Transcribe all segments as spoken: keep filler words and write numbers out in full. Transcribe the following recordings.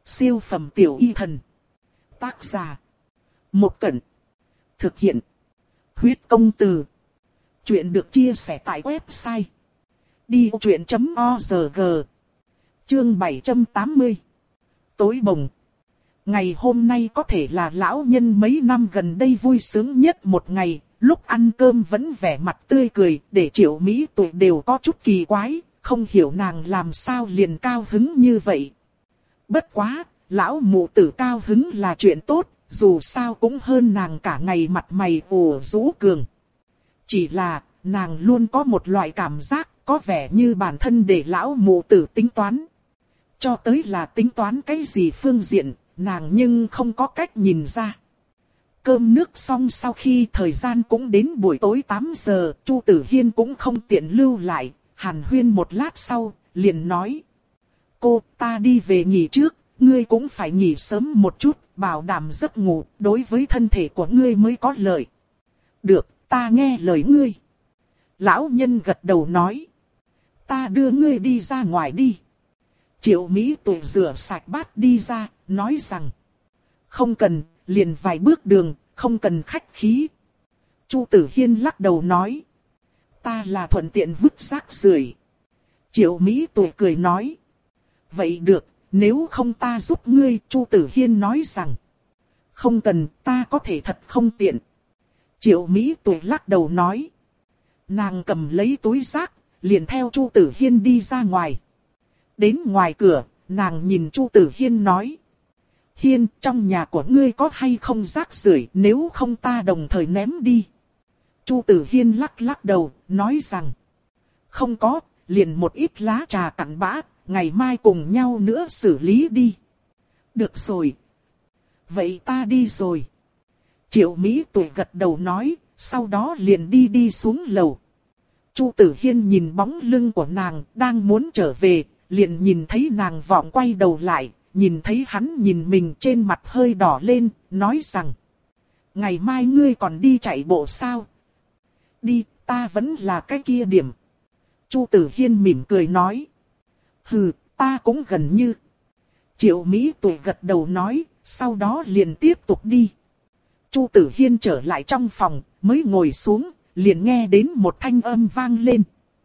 Siêu phẩm tiểu y thần. Tác giả. Một Cẩn. Thực hiện. Huyết công từ. Chuyện được chia sẻ tại website đi vô chuyện chấm org. Chương bảy trăm tám mươi. Tối bồng. Ngày hôm nay có thể là lão nhân mấy năm gần đây vui sướng nhất một ngày. Lúc ăn cơm vẫn vẻ mặt tươi cười, để Triệu Mỹ Tụi đều có chút kỳ quái, không hiểu nàng làm sao liền cao hứng như vậy. Bất quá, lão mụ tử cao hứng là chuyện tốt, dù sao cũng hơn nàng cả ngày mặt mày ủ rũ cường. Chỉ là, nàng luôn có một loại cảm giác, có vẻ như bản thân để lão mụ tử tính toán. Cho tới là tính toán cái gì phương diện, nàng nhưng không có cách nhìn ra. Cơm nước xong sau khi thời gian cũng đến buổi tối tám giờ, Chu Tử Hiên cũng không tiện lưu lại, hàn huyên một lát sau, liền nói. Cô, ta đi về nghỉ trước, ngươi cũng phải nghỉ sớm một chút, bảo đảm giấc ngủ, đối với thân thể của ngươi mới có lợi. Được, ta nghe lời ngươi. Lão nhân gật đầu nói. Ta đưa ngươi đi ra ngoài đi. Triệu Mỹ Tụi rửa sạch bát đi ra, nói rằng. Không cần, liền vài bước đường, không cần khách khí. Chu Tử Hiên lắc đầu nói. Ta là thuận tiện vứt rác rưởi. Triệu Mỹ Tụi cười nói. Vậy được, nếu không ta giúp ngươi, Chu Tử Hiên nói rằng. Không cần, ta có thể thật không tiện. Triệu Mỹ Tụi lắc đầu nói. Nàng cầm lấy túi rác, liền theo Chu Tử Hiên đi ra ngoài. Đến ngoài cửa, nàng nhìn Chu Tử Hiên nói. Hiên, trong nhà của ngươi có hay không rác rưởi, nếu không ta đồng thời ném đi. Chu Tử Hiên lắc lắc đầu, nói rằng. Không có, liền một ít lá trà cặn bã, ngày mai cùng nhau nữa xử lý đi. Được rồi. Vậy ta đi rồi. Triệu Mỹ Tụi gật đầu nói, sau đó liền đi đi xuống lầu. Chu Tử Hiên nhìn bóng lưng của nàng, đang muốn trở về, liền nhìn thấy nàng vọng quay đầu lại, nhìn thấy hắn nhìn mình trên mặt hơi đỏ lên, nói rằng. Ngày mai ngươi còn đi chạy bộ sao? Đi, ta vẫn là cái kia điểm. Chu Tử Hiên mỉm cười nói. Hừ, ta cũng gần như. Triệu Mỹ Tụi gật đầu nói, sau đó liền tiếp tục đi. Chu Tử Hiên trở lại trong phòng, mới ngồi xuống, liền nghe đến một thanh âm vang lên.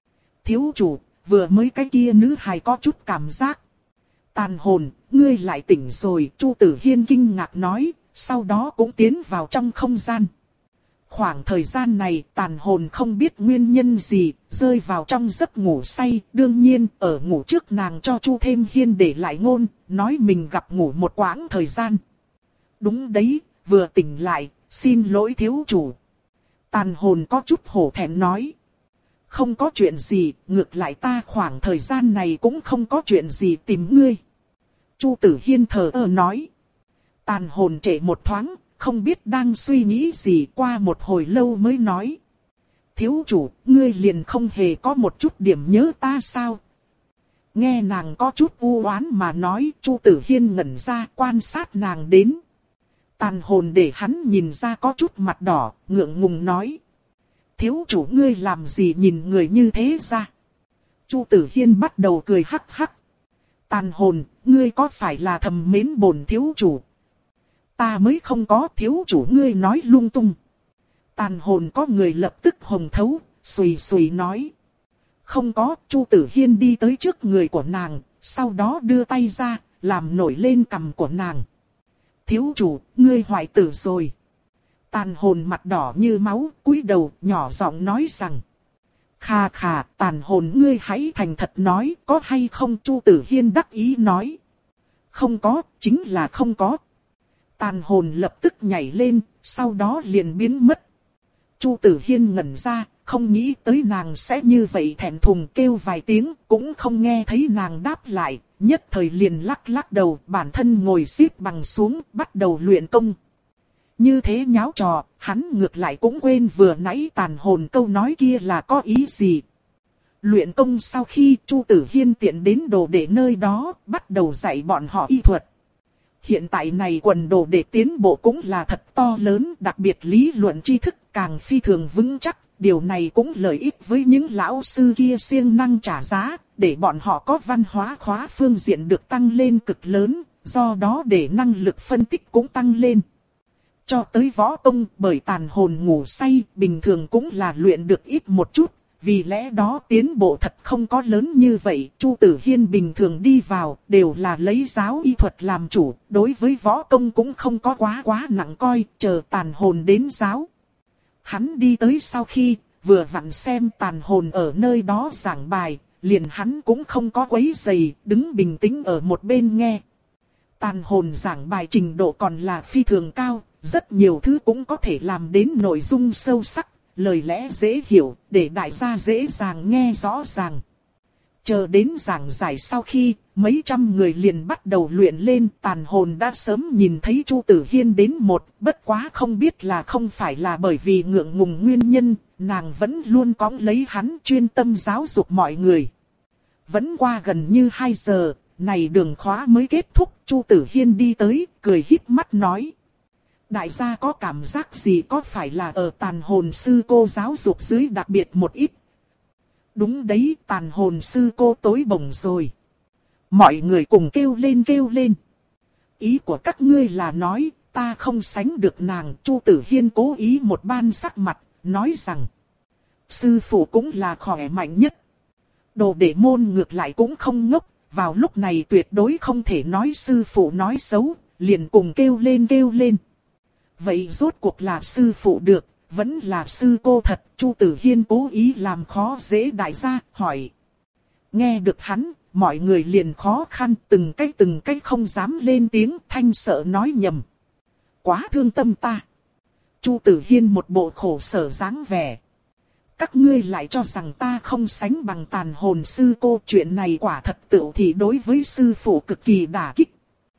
Thiếu chủ, vừa mới cái kia nữ hài có chút cảm giác. Tàn hồn, ngươi lại tỉnh rồi, Chu Tử Hiên kinh ngạc nói, sau đó cũng tiến vào trong không gian. Khoảng thời gian này, tàn hồn không biết nguyên nhân gì, rơi vào trong giấc ngủ say. Đương nhiên, ở ngủ trước nàng cho Chu Thêm Hiên để lại ngôn, nói mình gặp ngủ một quãng thời gian. Đúng đấy, vừa tỉnh lại, xin lỗi thiếu chủ. Tàn hồn có chút hổ thẹn nói. Không có chuyện gì, ngược lại ta khoảng thời gian này cũng không có chuyện gì tìm ngươi. Chu Tử Hiên thờ ơ nói. Tàn hồn trễ một thoáng, không biết đang suy nghĩ gì, qua một hồi lâu mới nói. Thiếu chủ, ngươi liền không hề có một chút điểm nhớ ta sao? Nghe nàng có chút u oán mà nói, Chu Tử Hiên ngẩn ra quan sát nàng đến. Tàn hồn để hắn nhìn ra có chút mặt đỏ, ngượng ngùng nói. Thiếu chủ ngươi làm gì nhìn người như thế ra? Chu Tử Hiên bắt đầu cười hắc hắc. Tàn hồn, ngươi có phải là thầm mến bổn thiếu chủ? Ta mới không có, thiếu chủ ngươi nói lung tung. Tàn hồn có người lập tức hồng thấu, xùy xùy nói. Không có, Chu Tử Hiên đi tới trước người của nàng, sau đó đưa tay ra, làm nổi lên cằm của nàng. Thiếu chủ, ngươi hoại tử rồi. Tàn hồn mặt đỏ như máu, cúi đầu, nhỏ giọng nói rằng. Khà khà, tàn hồn ngươi hãy thành thật nói, có hay không? Chu Tử Hiên đắc ý nói. Không có, chính là không có. Tàn hồn lập tức nhảy lên, sau đó liền biến mất. Chu Tử Hiên ngẩn ra, không nghĩ tới nàng sẽ như vậy, thẹn thùng kêu vài tiếng, cũng không nghe thấy nàng đáp lại, nhất thời liền lắc lắc đầu, bản thân ngồi xếp bằng xuống, bắt đầu luyện công. Như thế nháo trò, hắn ngược lại cũng quên vừa nãy tàn hồn câu nói kia là có ý gì. Luyện công sau khi Chu Tử Hiên tiện đến đồ đệ nơi đó, bắt đầu dạy bọn họ y thuật. Hiện tại này quần đồ đệ tiến bộ cũng là thật to lớn, đặc biệt lý luận tri thức càng phi thường vững chắc. Điều này cũng lợi ích với những lão sư kia siêng năng trả giá, để bọn họ có văn hóa khóa phương diện được tăng lên cực lớn, do đó để năng lực phân tích cũng tăng lên. Cho tới võ công, bởi tàn hồn ngủ say, bình thường cũng là luyện được ít một chút, vì lẽ đó tiến bộ thật không có lớn như vậy. Chu Tử Hiên bình thường đi vào, đều là lấy giáo y thuật làm chủ, đối với võ công cũng không có quá quá nặng coi, chờ tàn hồn đến giáo. Hắn đi tới sau khi, vừa vặn xem tàn hồn ở nơi đó giảng bài, liền hắn cũng không có quấy rầy, đứng bình tĩnh ở một bên nghe. Tàn hồn giảng bài trình độ còn là phi thường cao, rất nhiều thứ cũng có thể làm đến nội dung sâu sắc, lời lẽ dễ hiểu, để đại gia dễ dàng nghe rõ ràng. Chờ đến giảng giải sau khi, mấy trăm người liền bắt đầu luyện lên, tàn hồn đã sớm nhìn thấy Chu Tử Hiên đến một, bất quá không biết là không phải là bởi vì ngượng ngùng nguyên nhân, nàng vẫn luôn cõng lấy hắn chuyên tâm giáo dục mọi người. Vẫn qua gần như hai giờ, này đường khóa mới kết thúc, Chu Tử Hiên đi tới, cười híp mắt nói. Đại gia có cảm giác gì, có phải là ở tàn hồn sư cô giáo dục dưới đặc biệt một ít? Đúng đấy, tàn hồn sư cô tối bổng rồi. Mọi người cùng kêu lên kêu lên. Ý của các ngươi là nói, ta không sánh được nàng. Chu Tử Hiên cố ý một ban sắc mặt, nói rằng. Sư phụ cũng là khỏe mạnh nhất. Đồ đệ môn ngược lại cũng không ngốc. Vào lúc này tuyệt đối không thể nói sư phụ nói xấu, liền cùng kêu lên kêu lên. Vậy rốt cuộc là sư phụ được, vẫn là sư cô thật. Chu Tử Hiên cố ý làm khó dễ đại gia, hỏi. Nghe được hắn, mọi người liền khó khăn, từng cái từng cái không dám lên tiếng, thanh sợ nói nhầm. Quá thương tâm ta. Chu Tử Hiên một bộ khổ sở dáng vẻ. Các ngươi lại cho rằng ta không sánh bằng tàn hồn sư cô, chuyện này quả thật tựu thì đối với sư phụ cực kỳ đả kích.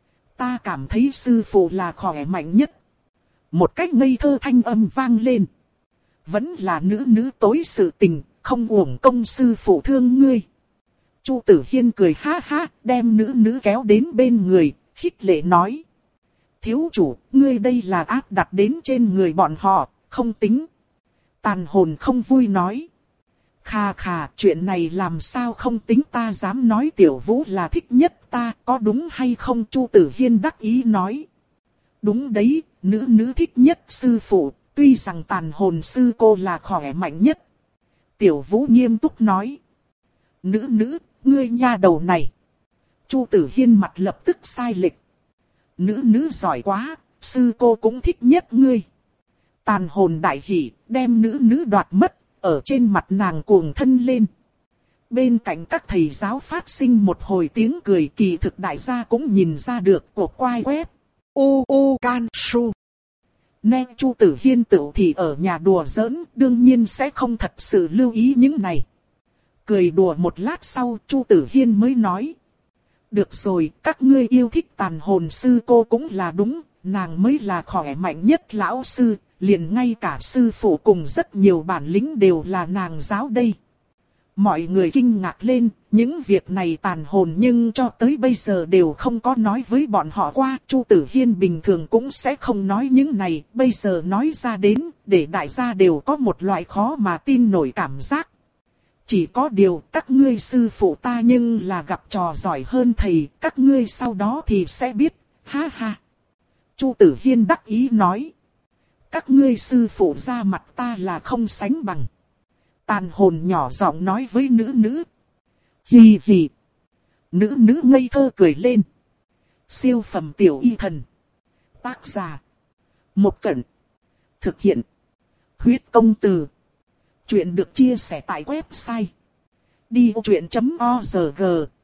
Ta cảm thấy sư phụ là khỏe mạnh nhất. Một cách ngây thơ thanh âm vang lên. Vẫn là nữ nữ tối sự tình, không uổng công sư phụ thương ngươi. Chu Tử Hiên cười ha ha, đem nữ nữ kéo đến bên người, khích lệ nói. Thiếu chủ, ngươi đây là áp đặt đến trên người bọn họ, không tính. Tàn hồn không vui nói. Khà khà, chuyện này làm sao không tính, ta dám nói Tiểu Vũ là thích nhất ta, có đúng hay không? Chu Tử Hiên đắc ý nói. Đúng đấy, nữ nữ thích nhất sư phụ, tuy rằng tàn hồn sư cô là khỏe mạnh nhất. Tiểu Vũ nghiêm túc nói. Nữ nữ, ngươi nha đầu này. Chu Tử Hiên mặt lập tức sai lệch. Nữ nữ giỏi quá, sư cô cũng thích nhất ngươi. Tàn hồn đại hỉ, đem nữ nữ đoạt mất, ở trên mặt nàng cuồng thân lên. Bên cạnh các thầy giáo phát sinh một hồi tiếng cười, kỳ thực đại gia cũng nhìn ra được của quai web. U U Can Su. Nè Chu Tử Hiên tự thì ở nhà đùa giỡn, đương nhiên sẽ không thật sự lưu ý những này. Cười đùa một lát sau, Chu Tử Hiên mới nói. Được rồi, các ngươi yêu thích tàn hồn sư cô cũng là đúng, nàng mới là khỏe mạnh nhất lão sư, liền ngay cả sư phụ cùng rất nhiều bản lĩnh đều là nàng giáo đây. Mọi người kinh ngạc lên, những việc này tàn hồn nhưng cho tới bây giờ đều không có nói với bọn họ qua. Chu Tử Hiên bình thường cũng sẽ không nói những này, bây giờ nói ra đến, để đại gia đều có một loại khó mà tin nổi cảm giác. Chỉ có điều các ngươi sư phụ ta nhưng là gặp trò giỏi hơn thầy, các ngươi sau đó thì sẽ biết, ha ha. Chu Tử Hiên đắc ý nói. Các ngươi sư phụ ra mặt ta là không sánh bằng. Tàn hồn nhỏ giọng nói với nữ nữ. Hì hì. Nữ nữ ngây thơ cười lên. Siêu phẩm tiểu y thần. Tác giả. Một Cẩn. Thực hiện. Huyết công từ. Chuyện được chia sẻ tại website. đi ô chuyện chấm org.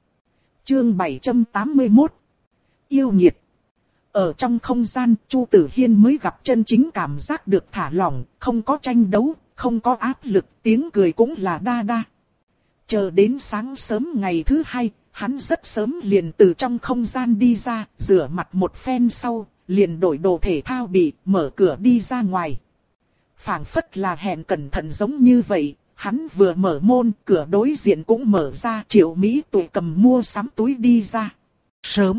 Chương bảy trăm tám mươi mốt. Yêu nghiệt. Ở trong không gian, Chu Tử Hiên mới gặp chân chính cảm giác được thả lỏng, không có tranh đấu, không có áp lực, tiếng cười cũng là đa đa. Chờ đến sáng sớm ngày thứ hai, hắn rất sớm liền từ trong không gian đi ra, rửa mặt một phen sau, liền đổi đồ thể thao bị, mở cửa đi ra ngoài. Phảng phất là hẹn cẩn thận giống như vậy, hắn vừa mở môn, cửa đối diện cũng mở ra, Triệu Mỹ Tuệ cầm mua sắm túi đi ra. Sớm.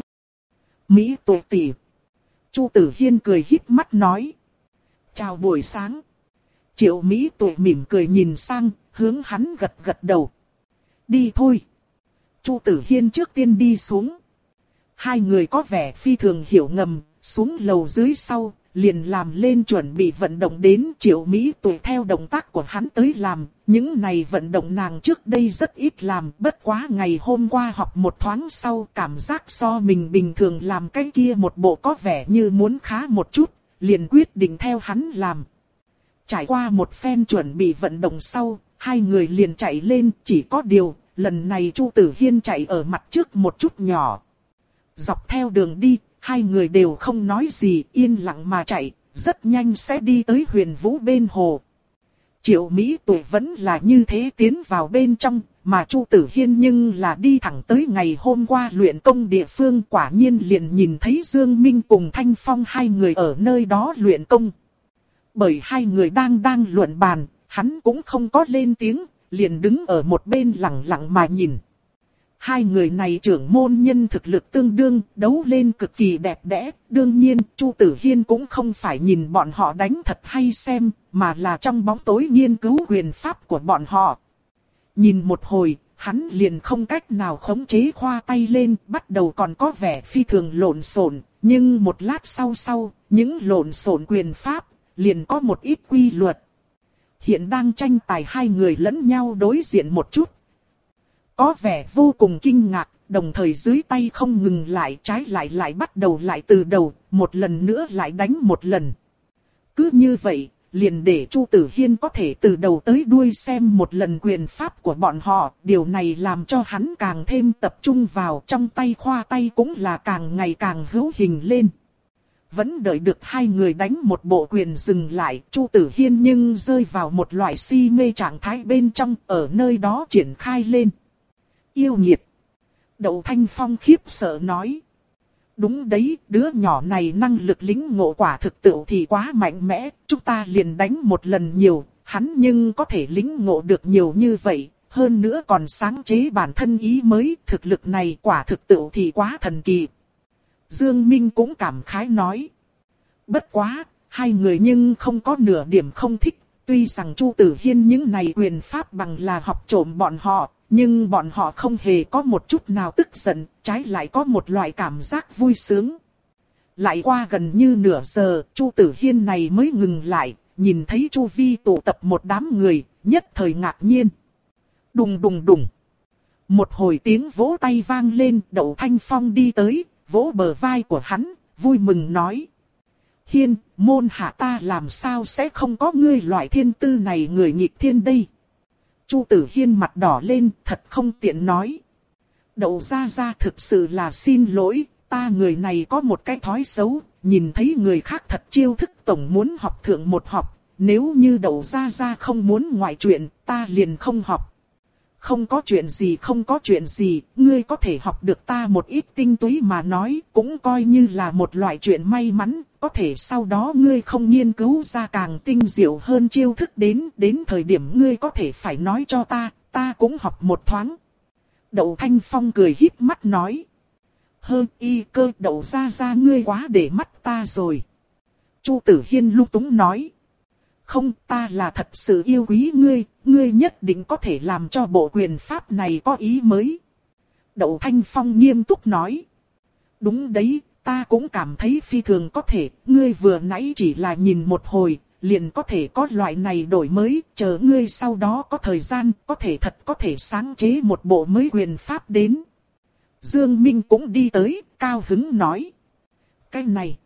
Mỹ Tuệ tỷ. Chu Tử Hiên cười híp mắt nói. Chào buổi sáng. Triệu Mỹ Tuệ mỉm cười nhìn sang, hướng hắn gật gật đầu. Đi thôi. Chu Tử Hiên trước tiên đi xuống. hai người có vẻ phi thường hiểu ngầm, xuống lầu dưới sau, liền làm lên chuẩn bị vận động đến. Triệu Mỹ Tuệ theo động tác của hắn tới làm, những này vận động nàng trước đây rất ít làm, bất quá ngày hôm qua học một thoáng sau cảm giác so mình bình thường làm cái kia một bộ có vẻ như muốn khá một chút, liền quyết định theo hắn làm. Trải qua một phen chuẩn bị vận động sau, hai người liền chạy lên, chỉ có điều, lần này Chu Tử Hiên chạy ở mặt trước một chút nhỏ. Dọc theo đường đi, hai người đều không nói gì, yên lặng mà chạy, rất nhanh sẽ đi tới Huyền Vũ bên hồ. Triệu Mỹ Tuệ vẫn là như thế tiến vào bên trong, mà Chu Tử Hiên nhưng là đi thẳng tới ngày hôm qua luyện công địa phương, quả nhiên liền nhìn thấy Dương Minh cùng Thanh Phong hai người ở nơi đó luyện công. Bởi hai người đang đang luận bàn, hắn cũng không có lên tiếng, liền đứng ở một bên lặng lặng mà nhìn. Hai người này trưởng môn nhân thực lực tương đương, đấu lên cực kỳ đẹp đẽ. Đương nhiên, Chu Tử Hiên cũng không phải nhìn bọn họ đánh thật hay xem, mà là trong bóng tối nghiên cứu quyền pháp của bọn họ. Nhìn một hồi, hắn liền không cách nào khống chế khoa tay lên, bắt đầu còn có vẻ phi thường lộn xộn, nhưng một lát sau sau, những lộn xộn quyền pháp liền có một ít quy luật. Hiện đang tranh tài hai người lẫn nhau đối diện một chút. Có vẻ vô cùng kinh ngạc, đồng thời dưới tay không ngừng lại, trái lại lại bắt đầu lại từ đầu, một lần nữa lại đánh một lần. Cứ như vậy, liền để Chu Tử Hiên có thể từ đầu tới đuôi xem một lần quyền pháp của bọn họ, điều này làm cho hắn càng thêm tập trung vào, trong tay khoa tay cũng là càng ngày càng hữu hình lên. Vẫn đợi được hai người đánh một bộ quyền dừng lại, Chu Tử Hiên nhưng rơi vào một loại si mê trạng thái bên trong, ở nơi đó triển khai lên. Yêu nghiệt. Đậu Thanh Phong khiếp sợ nói. Đúng đấy, đứa nhỏ này năng lực lĩnh ngộ quả thực tự thì quá mạnh mẽ, chúng ta liền đánh một lần nhiều, hắn nhưng có thể lĩnh ngộ được nhiều như vậy, hơn nữa còn sáng chế bản thân ý mới, thực lực này quả thực tự thì quá thần kỳ. Dương Minh cũng cảm khái nói. Bất quá, hai người nhưng không có nửa điểm không thích, tuy rằng Chu Tử Hiên những này quyền pháp bằng là học trộm bọn họ, nhưng bọn họ không hề có một chút nào tức giận, trái lại có một loại cảm giác vui sướng. Lại qua gần như nửa giờ, Chu Tử Hiên này mới ngừng lại, nhìn thấy Chu Vi tụ tập một đám người, nhất thời ngạc nhiên. Đùng đùng đùng. Một hồi tiếng vỗ tay vang lên, Đậu Thanh Phong đi tới, vỗ bờ vai của hắn, vui mừng nói. Hiên, môn hạ ta làm sao sẽ không có ngươi loại thiên tư này người nghịch thiên đây. Chu Tử Hiên mặt đỏ lên, thật không tiện nói. Đậu gia gia thực sự là xin lỗi, ta người này có một cái thói xấu, nhìn thấy người khác thật chiêu thức tổng muốn học thượng một học, nếu như Đậu gia gia không muốn ngoại chuyện, ta liền không học. Không có chuyện gì không có chuyện gì, ngươi có thể học được ta một ít tinh túy mà nói, cũng coi như là một loại chuyện may mắn, có thể sau đó ngươi không nghiên cứu ra càng tinh diệu hơn chiêu thức đến, đến thời điểm ngươi có thể phải nói cho ta, ta cũng học một thoáng. Đậu Thanh Phong cười híp mắt nói. Hơ y cơ Đậu gia gia ngươi quá để mắt ta rồi. Chu Tử Hiên lung túng nói. Không, ta là thật sự yêu quý ngươi, ngươi nhất định có thể làm cho bộ quyền pháp này có ý mới. Đậu Thanh Phong nghiêm túc nói. Đúng đấy, ta cũng cảm thấy phi thường có thể, ngươi vừa nãy chỉ là nhìn một hồi, liền có thể có loại này đổi mới, chờ ngươi sau đó có thời gian, có thể thật có thể sáng chế một bộ mới quyền pháp đến. Dương Minh cũng đi tới, cao hứng nói. Cái này,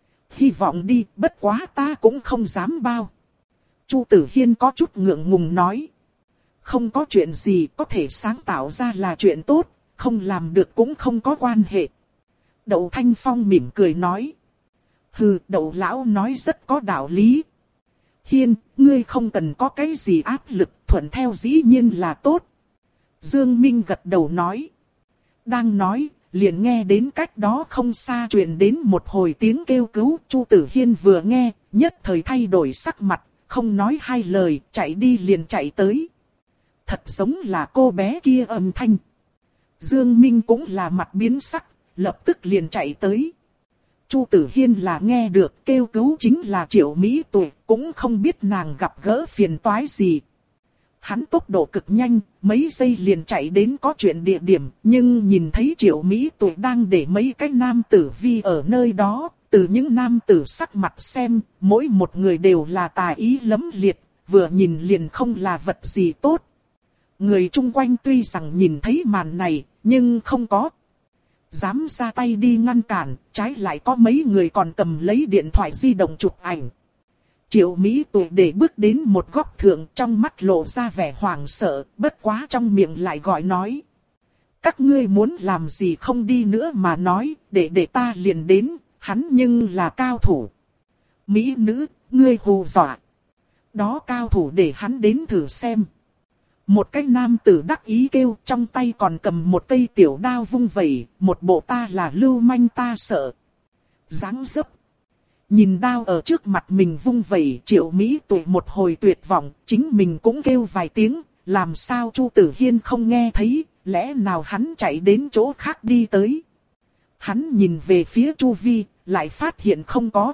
hy vọng đi, bất quá ta cũng không dám bao. Chu Tử Hiên có chút ngượng ngùng nói. Không có chuyện gì có thể sáng tạo ra là chuyện tốt, không làm được cũng không có quan hệ. Đậu Thanh Phong mỉm cười nói. Hừ, Đậu lão nói rất có đạo lý. Hiên, ngươi không cần có cái gì áp lực, thuận theo dĩ nhiên là tốt. Dương Minh gật đầu nói. Đang nói, liền nghe đến cách đó không xa truyền đến một hồi tiếng kêu cứu. Chu Tử Hiên vừa nghe, nhất thời thay đổi sắc mặt. Không nói hai lời, chạy đi liền chạy tới. Thật giống là cô bé kia âm thanh. Dương Minh cũng là mặt biến sắc, lập tức liền chạy tới. Chu Tử Hiên là nghe được kêu cứu chính là Triệu Mỹ Tuệ, cũng không biết nàng gặp gỡ phiền toái gì. hắn tốc độ cực nhanh, mấy giây liền chạy đến có chuyện địa điểm, nhưng nhìn thấy Triệu Mỹ Tuệ đang để mấy cái nam tử vi ở nơi đó, từ những nam tử sắc mặt xem, mỗi một người đều là tà ý lẫm liệt, vừa nhìn liền không là vật gì tốt. Người chung quanh tuy rằng nhìn thấy màn này, nhưng không có dám ra tay đi ngăn cản, trái lại có mấy người còn cầm lấy điện thoại di động chụp ảnh. Triệu Mỹ Tuệ để bước đến một góc thượng, trong mắt lộ ra vẻ hoảng sợ, bất quá trong miệng lại gọi nói. Các ngươi muốn làm gì không đi nữa mà nói, để để ta liền đến, hắn nhưng là cao thủ. Mỹ nữ, ngươi hù dọa. Đó cao thủ để hắn đến thử xem. Một cái nam tử đắc ý kêu, trong tay còn cầm một cây tiểu đao vung vẩy, một bộ ta là lưu manh ta sợ. Dáng dấp. Nhìn đao ở trước mặt mình vung vẩy, Triệu Mỹ Tuệ một hồi tuyệt vọng, chính mình cũng kêu vài tiếng, làm sao Chu Tử Hiên không nghe thấy, lẽ nào hắn chạy đến chỗ khác đi tới. Hắn nhìn về phía Chu Vi, lại phát hiện không có.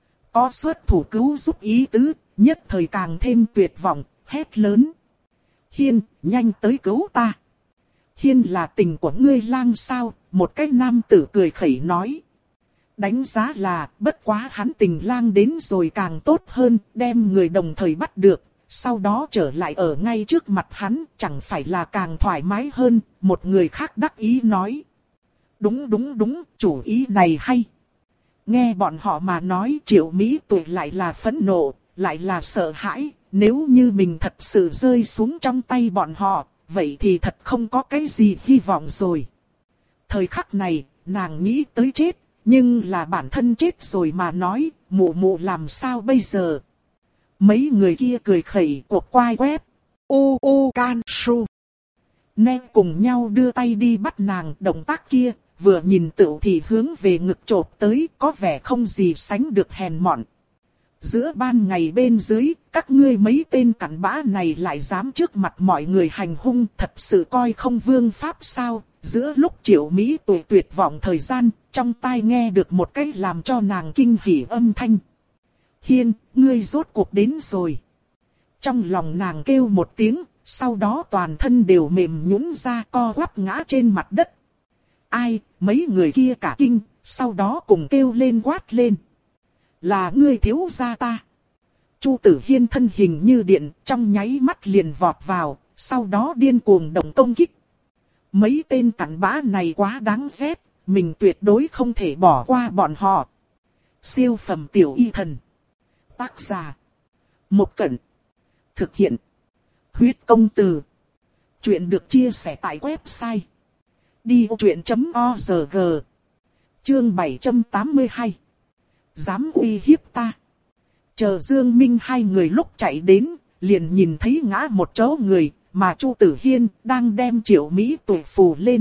Có xuất thủ cứu giúp ý tứ, nhất thời càng thêm tuyệt vọng, hét lớn. Hiên, nhanh tới cứu ta. Hiên là tình của ngươi lang sao, một cái nam tử cười khẩy nói. Đánh giá là, bất quá hắn tình lang đến rồi càng tốt hơn, đem người đồng thời bắt được, sau đó trở lại ở ngay trước mặt hắn, chẳng phải là càng thoải mái hơn, một người khác đắc ý nói. Đúng đúng đúng, chủ ý này hay. Nghe bọn họ mà nói Triệu Mỹ Tuệ lại là phẫn nộ, lại là sợ hãi, nếu như mình thật sự rơi xuống trong tay bọn họ, vậy thì thật không có cái gì hy vọng rồi. Thời khắc này, nàng nghĩ tới chết. Nhưng là bản thân chết rồi mà nói, mụ mụ làm sao bây giờ? Mấy người kia cười khẩy cuộc quay web. U U Can Su. Nè cùng nhau đưa tay đi bắt nàng, động tác kia, vừa nhìn tựu thì hướng về ngực chộp tới, có vẻ không gì sánh được hèn mọn. Giữa ban ngày bên dưới, các ngươi mấy tên cặn bã này lại dám trước mặt mọi người hành hung, thật sự coi không vương pháp sao? Giữa lúc Triệu Mỹ Tuệ tuyệt vọng thời gian, trong tai nghe được một cái làm cho nàng kinh hỉ âm thanh. Hiên, ngươi rốt cuộc đến rồi. Trong lòng nàng kêu một tiếng, sau đó toàn thân đều mềm nhũn ra co quắp ngã trên mặt đất. Ai, mấy người kia cả kinh, sau đó cùng kêu lên quát lên. Là ngươi thiếu gia ta. Chu Tử Hiên thân hình như điện, trong nháy mắt liền vọt vào, sau đó điên cuồng động công kích. Mấy tên cặn bã này quá đáng ghét, mình tuyệt đối không thể bỏ qua bọn họ. Siêu phẩm tiểu y thần. Tác giả. Một Cẩn. Thực hiện. Huyết công từ. Chuyện được chia sẻ tại website. đi ô chuyện chấm org. Chương bảy trăm tám mươi hai. Dám uy hiếp ta. Chờ Dương Minh hai người lúc chạy đến, liền nhìn thấy ngã một chỗ người, mà Chu Tử Hiên đang đem Triệu Mỹ Tuệ phù lên.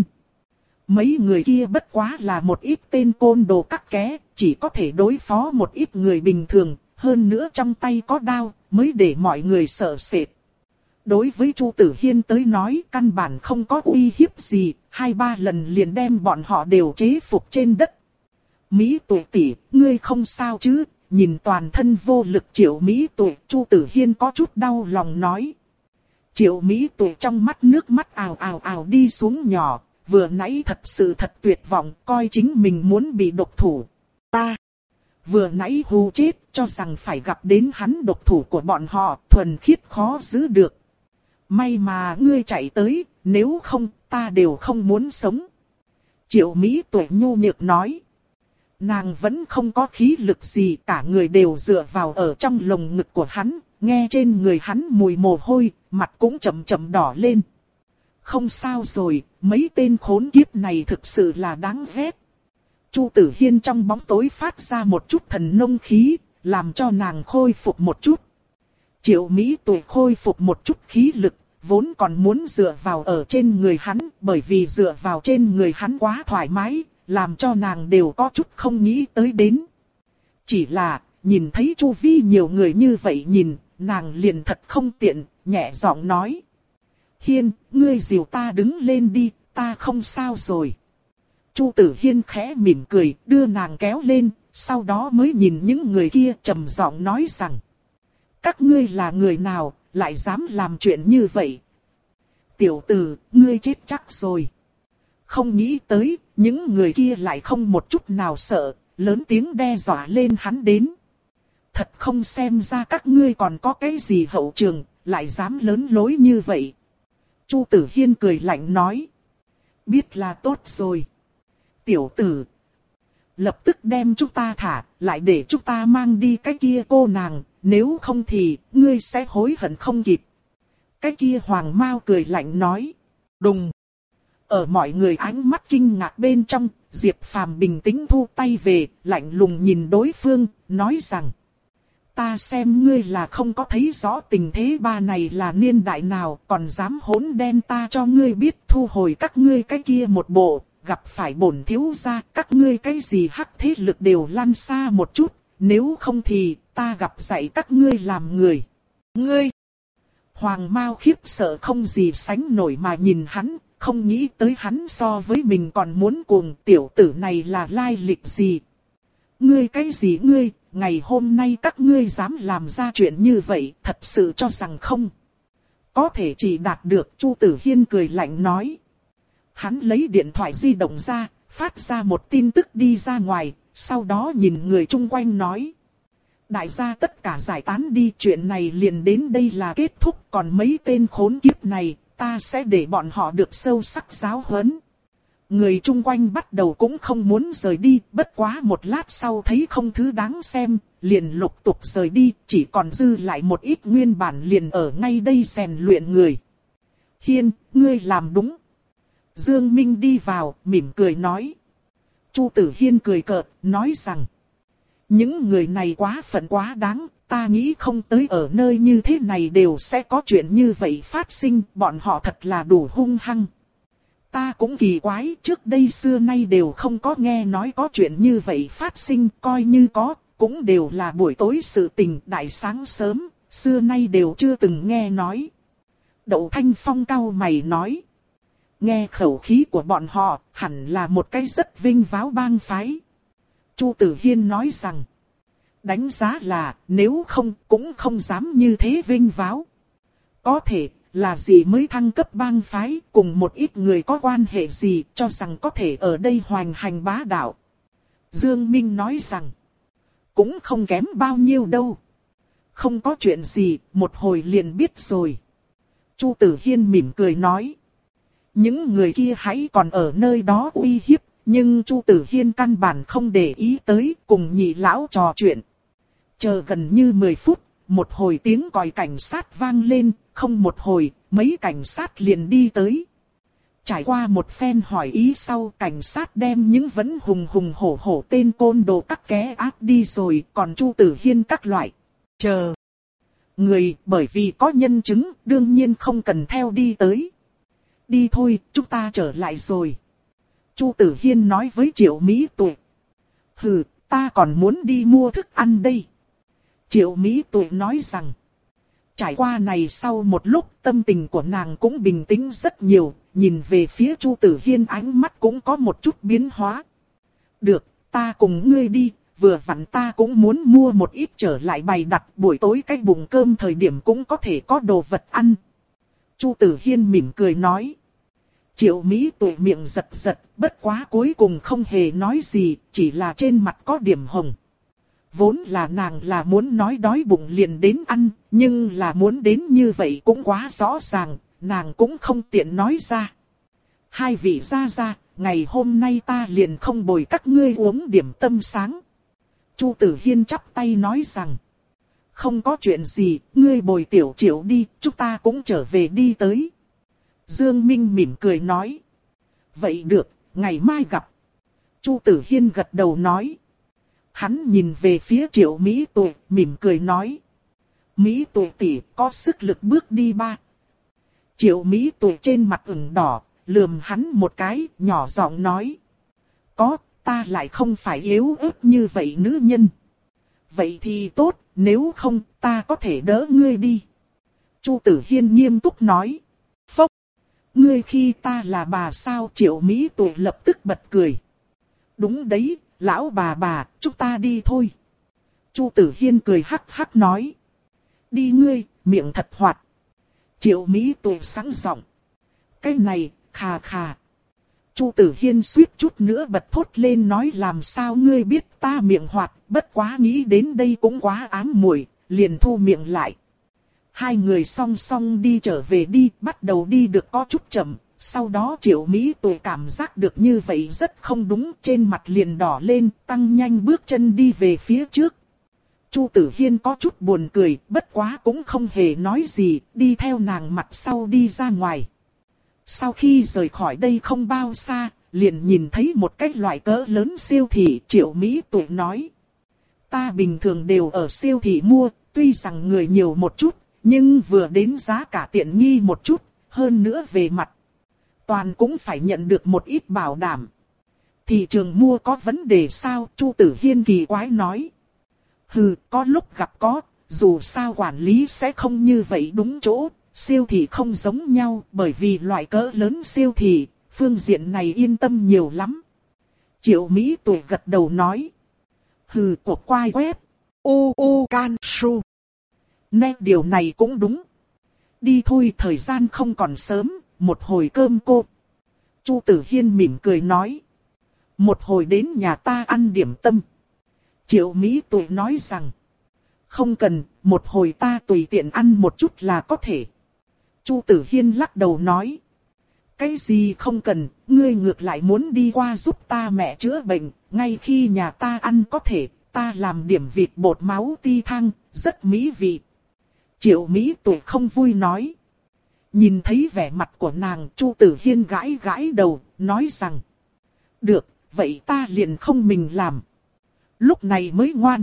Mấy người kia bất quá là một ít tên côn đồ cắt ké, chỉ có thể đối phó một ít người bình thường, hơn nữa trong tay có đao, mới để mọi người sợ sệt. Đối với Chu Tử Hiên tới nói căn bản không có uy hiếp gì, hai ba lần liền đem bọn họ đều chế phục trên đất. Mỹ Tuệ tỷ, ngươi không sao chứ? Nhìn toàn thân vô lực Triệu Mỹ Tuệ, Chu Tử Hiên có chút đau lòng nói. Triệu Mỹ Tuệ trong mắt nước mắt ào ào ào đi xuống nhỏ, vừa nãy thật sự thật tuyệt vọng, coi chính mình muốn bị độc thủ. Ta vừa nãy hù chết, cho rằng phải gặp đến hắn độc thủ của bọn họ, thuần khiết khó giữ được. May mà ngươi chạy tới, nếu không, ta đều không muốn sống. Triệu Mỹ Tuệ nhu nhược nói. Nàng vẫn không có khí lực gì, cả người đều dựa vào ở trong lồng ngực của hắn, nghe trên người hắn mùi mồ hôi, mặt cũng chậm chậm đỏ lên. Không sao rồi, mấy tên khốn kiếp này thực sự là đáng ghét. Chu Tử Hiên trong bóng tối phát ra một chút thần nông khí, làm cho nàng khôi phục một chút. Triệu Mỹ Tuệ khôi phục một chút khí lực, vốn còn muốn dựa vào ở trên người hắn, bởi vì dựa vào trên người hắn quá thoải mái, làm cho nàng đều có chút không nghĩ tới đến. Chỉ là, nhìn thấy chu vi nhiều người như vậy nhìn, nàng liền thật không tiện, nhẹ giọng nói. Hiên, ngươi dìu ta đứng lên đi, ta không sao rồi. Chu Tử Hiên khẽ mỉm cười, đưa nàng kéo lên, sau đó mới nhìn những người kia trầm giọng nói rằng. Các ngươi là người nào, lại dám làm chuyện như vậy. Tiểu tử, ngươi chết chắc rồi. Không nghĩ tới, những người kia lại không một chút nào sợ, lớn tiếng đe dọa lên hắn đến. Thật không xem ra các ngươi còn có cái gì hậu trường, lại dám lớn lối như vậy. Chu Tử Hiên cười lạnh nói. Biết là tốt rồi. Tiểu tử, lập tức đem chúng ta thả, lại để chúng ta mang đi cái kia cô nàng, nếu không thì, ngươi sẽ hối hận không kịp. Cái kia Hoàng Mao cười lạnh nói. Đùng. Ở mọi người ánh mắt kinh ngạc bên trong, Diệp Phàm bình tĩnh thu tay về, lạnh lùng nhìn đối phương, nói rằng. Ta xem ngươi là không có thấy rõ tình thế ba này là niên đại nào, còn dám hỗn đen ta cho ngươi biết thu hồi các ngươi cái kia một bộ, gặp phải bổn thiếu gia, các ngươi cái gì hắc thế lực đều lăn xa một chút, nếu không thì ta gặp dạy các ngươi làm người. Ngươi! Hoàng Mao khiếp sợ không gì sánh nổi mà nhìn hắn, không nghĩ tới hắn so với mình còn muốn cuồng, tiểu tử này là lai lịch gì. Ngươi cái gì ngươi, ngày hôm nay các ngươi dám làm ra chuyện như vậy, thật sự cho rằng không. Có thể chỉ đạt được, Chu Tử Hiên cười lạnh nói. Hắn lấy điện thoại di động ra, phát ra một tin tức đi ra ngoài, sau đó nhìn người chung quanh nói. Đại gia tất cả giải tán đi, chuyện này liền đến đây là kết thúc, còn mấy tên khốn kiếp này, ta sẽ để bọn họ được sâu sắc giáo huấn. Người chung quanh bắt đầu cũng không muốn rời đi, bất quá một lát sau thấy không thứ đáng xem, liền lục tục rời đi, chỉ còn dư lại một ít nguyên bản liền ở ngay đây rèn luyện người. Hiên, ngươi làm đúng. Dương Minh đi vào, mỉm cười nói. Chu Tử Hiên cười cợt, nói rằng. Những người này quá phận quá đáng, ta nghĩ không tới ở nơi như thế này đều sẽ có chuyện như vậy phát sinh, bọn họ thật là đủ hung hăng. Ta cũng kỳ quái, trước đây xưa nay đều không có nghe nói có chuyện như vậy phát sinh, coi như có, cũng đều là buổi tối sự tình đại sáng sớm, xưa nay đều chưa từng nghe nói. Đậu Thanh Phong cau mày nói. Nghe khẩu khí của bọn họ, hẳn là một cái rất vinh váo bang phái. Chu Tử Hiên nói rằng, đánh giá là, nếu không, cũng không dám như thế vinh váo. Có thể, là gì mới thăng cấp bang phái, cùng một ít người có quan hệ gì, cho rằng có thể ở đây hoành hành bá đạo. Dương Minh nói rằng, cũng không kém bao nhiêu đâu. Không có chuyện gì, một hồi liền biết rồi. Chu Tử Hiên mỉm cười nói. Những người kia hãy còn ở nơi đó uy hiếp, nhưng Chu Tử Hiên căn bản không để ý tới, cùng nhị lão trò chuyện. Chờ gần như mười phút, một hồi tiếng còi cảnh sát vang lên, không một hồi, mấy cảnh sát liền đi tới. Trải qua một phen hỏi ý sau, cảnh sát đem những vẫn hùng hùng hổ hổ tên côn đồ các ké áp đi rồi, còn Chu Tử Hiên các loại. Chờ. Người, bởi vì có nhân chứng, đương nhiên không cần theo đi tới. Đi thôi, chúng ta trở lại rồi. Chu Tử Hiên nói với Triệu Mỹ Tuệ. Hừ, ta còn muốn đi mua thức ăn đây. Triệu Mỹ Tuệ nói rằng. Trải qua này sau một lúc tâm tình của nàng cũng bình tĩnh rất nhiều, nhìn về phía Chu Tử Hiên ánh mắt cũng có một chút biến hóa. Được, ta cùng ngươi đi, vừa vặn ta cũng muốn mua một ít trở lại bày đặt buổi tối cái bụng cơm thời điểm cũng có thể có đồ vật ăn. Chu Tử Hiên mỉm cười nói. Triệu Mỹ Tuệ miệng giật giật, bất quá cuối cùng không hề nói gì, chỉ là trên mặt có điểm hồng. Vốn là nàng là muốn nói đói bụng liền đến ăn, nhưng là muốn đến như vậy cũng quá rõ ràng, nàng cũng không tiện nói ra. Hai vị gia gia, ngày hôm nay ta liền không bồi các ngươi uống điểm tâm sáng. Chu Tử Hiên chắp tay nói rằng, không có chuyện gì, ngươi bồi Tiểu Triệu đi, chúng ta cũng trở về đi tới. Dương Minh mỉm cười nói, vậy được, ngày mai gặp. Chu Tử Hiên gật đầu nói. Hắn nhìn về phía Triệu Mỹ Tuệ, mỉm cười nói. Mỹ Tuệ tỷ, có sức lực bước đi ba. Triệu Mỹ Tuệ trên mặt ửng đỏ, lườm hắn một cái, nhỏ giọng nói. Có, ta lại không phải yếu ớt như vậy nữ nhân. Vậy thì tốt, nếu không, ta có thể đỡ ngươi đi. Chu Tử Hiên nghiêm túc nói. Phốc, ngươi khi ta là bà sao? Triệu Mỹ Tuệ lập tức bật cười. Đúng đấy. Lão bà bà, chúng ta đi thôi. Chu Tử Hiên cười hắc hắc nói. Đi ngươi, miệng thật hoạt. Triệu Mỹ Tuệ sẵn giọng. Cái này, khà khà. Chu Tử Hiên suýt chút nữa bật thốt lên nói làm sao ngươi biết ta miệng hoạt, bất quá nghĩ đến đây cũng quá ám muội, liền thu miệng lại. Hai người song song đi trở về đi, bắt đầu đi được có chút chậm, sau đó Triệu Mỹ Tuệ cảm giác được như vậy rất không đúng, trên mặt liền đỏ lên, tăng nhanh bước chân đi về phía trước. Chu Tử Hiên có chút buồn cười, bất quá cũng không hề nói gì, đi theo nàng mặt sau đi ra ngoài. Sau khi rời khỏi đây không bao xa, liền nhìn thấy một cái loại cỡ lớn siêu thị. Triệu Mỹ Tuệ nói. Ta bình thường đều ở siêu thị mua, tuy rằng người nhiều một chút, nhưng vừa đến giá cả tiện nghi một chút, hơn nữa về mặt toàn cũng phải nhận được một ít bảo đảm. Thị trường mua có vấn đề sao? Chu Tử Hiên kỳ quái nói. Hừ, có lúc gặp có, dù sao quản lý sẽ không như vậy đúng chỗ. Siêu thị không giống nhau, bởi vì loại cỡ lớn siêu thị, phương diện này yên tâm nhiều lắm. Triệu Mỹ Tuệ gật đầu nói. Hừ, cuộc quay web. U U Can Su. Nè, điều này cũng đúng. Đi thôi, thời gian không còn sớm, một hồi cơm cô. Chu Tử Hiên mỉm cười nói. Một hồi đến nhà ta ăn điểm tâm. Triệu Mỹ Tuệ nói rằng. Không cần, một hồi ta tùy tiện ăn một chút là có thể. Chu Tử Hiên lắc đầu nói. Cái gì không cần, ngươi ngược lại muốn đi qua giúp ta mẹ chữa bệnh, ngay khi nhà ta ăn có thể, ta làm điểm vịt bột máu ti thăng, rất mỹ vị. Triệu Mỹ Tuệ không vui nói. Nhìn thấy vẻ mặt của nàng, Chu Tử Hiên gãi gãi đầu, nói rằng. Được, vậy ta liền không mình làm. Lúc này mới ngoan.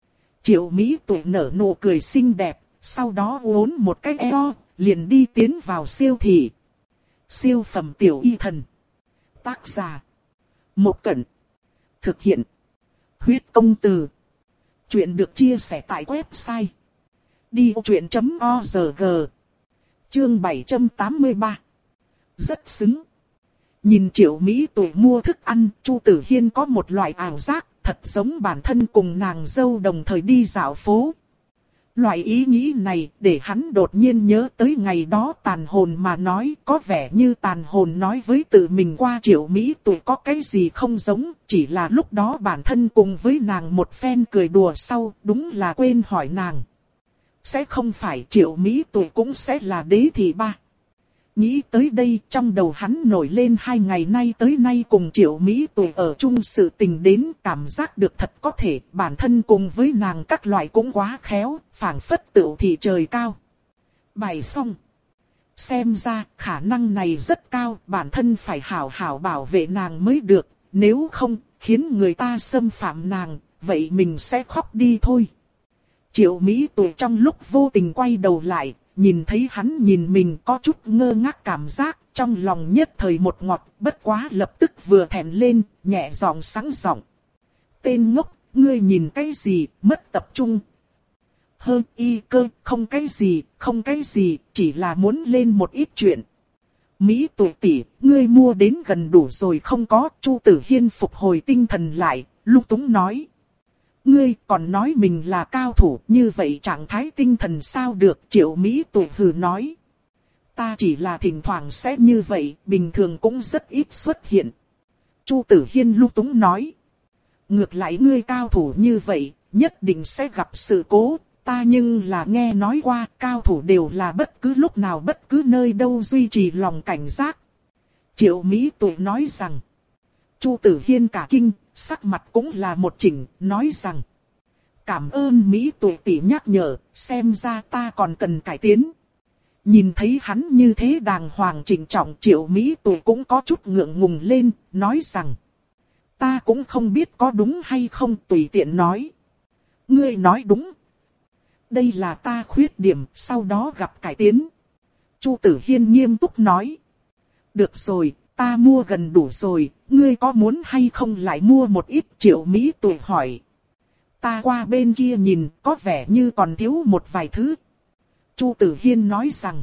Triệu Mỹ Tuệ nở nụ cười xinh đẹp, sau đó uốn một cái eo, liền đi tiến vào siêu thị. Siêu phẩm tiểu y thần. Tác giả. Một Cẩn. Thực hiện. Huyết công từ. Chuyện được chia sẻ tại website. đi ô chuyện chấm o rờ giê. Chương bảy trăm tám mươi ba. Rất xứng. Nhìn Triệu Mỹ Tuệ mua thức ăn, Chu Tử Hiên có một loại ảo giác, thật giống bản thân cùng nàng dâu đồng thời đi dạo phố. Loại ý nghĩ này để hắn đột nhiên nhớ tới ngày đó tàn hồn mà nói, có vẻ như tàn hồn nói với tự mình qua Triệu Mỹ Tuệ có cái gì không giống, chỉ là lúc đó bản thân cùng với nàng một phen cười đùa sau, đúng là quên hỏi nàng. Sẽ không phải Triệu Mỹ Tuệ cũng sẽ là đế thị ba. Nghĩ tới đây, trong đầu hắn nổi lên hai ngày nay tới nay cùng Triệu Mỹ Tuệ ở chung sự tình đến, cảm giác được thật có thể bản thân cùng với nàng các loại cũng quá khéo, phảng phất tựu thị trời cao. Bài xong. Xem ra khả năng này rất cao, bản thân phải hảo hảo bảo vệ nàng mới được, nếu không khiến người ta xâm phạm nàng, vậy mình sẽ khóc đi thôi. Triệu Mỹ Tuệ trong lúc vô tình quay đầu lại, nhìn thấy hắn nhìn mình có chút ngơ ngác cảm giác, trong lòng nhất thời một ngọt, bất quá lập tức vừa thẹn lên, nhẹ giọng sẵn giọng. Tên ngốc, ngươi nhìn cái gì, mất tập trung. Hơn y cơ, không cái gì, không cái gì, chỉ là muốn lên một ít chuyện. Mỹ Tuệ tỷ, ngươi mua đến gần đủ rồi không có? Chu Tử Hiên phục hồi tinh thần lại, lung túng nói. Ngươi còn nói mình là cao thủ, như vậy trạng thái tinh thần sao được? Triệu Mỹ Tuệ hừ nói. Ta chỉ là thỉnh thoảng sẽ như vậy, bình thường cũng rất ít xuất hiện. Chu Tử Hiên lung túng nói. Ngược lại ngươi cao thủ như vậy, nhất định sẽ gặp sự cố. Ta nhưng là nghe nói qua, cao thủ đều là bất cứ lúc nào bất cứ nơi đâu duy trì lòng cảnh giác. Triệu Mỹ Tuệ nói rằng. Chu Tử Hiên cả kinh, sắc mặt cũng là một chỉnh, nói rằng. Cảm ơn Mỹ Tuệ tỷ nhắc nhở, xem ra ta còn cần cải tiến. Nhìn thấy hắn như thế đàng hoàng chỉnh trọng, Triệu Mỹ Tuệ cũng có chút ngượng ngùng lên, nói rằng. Ta cũng không biết có đúng hay không, tùy tiện nói. Ngươi nói đúng. Đây là ta khuyết điểm, sau đó gặp cải tiến. Chu Tử Hiên nghiêm túc nói. Được rồi, ta mua gần đủ rồi, ngươi có muốn hay không lại mua một ít? Triệu Mỹ Tuệ hỏi. Ta qua bên kia nhìn, có vẻ như còn thiếu một vài thứ. Chu Tử Hiên nói rằng.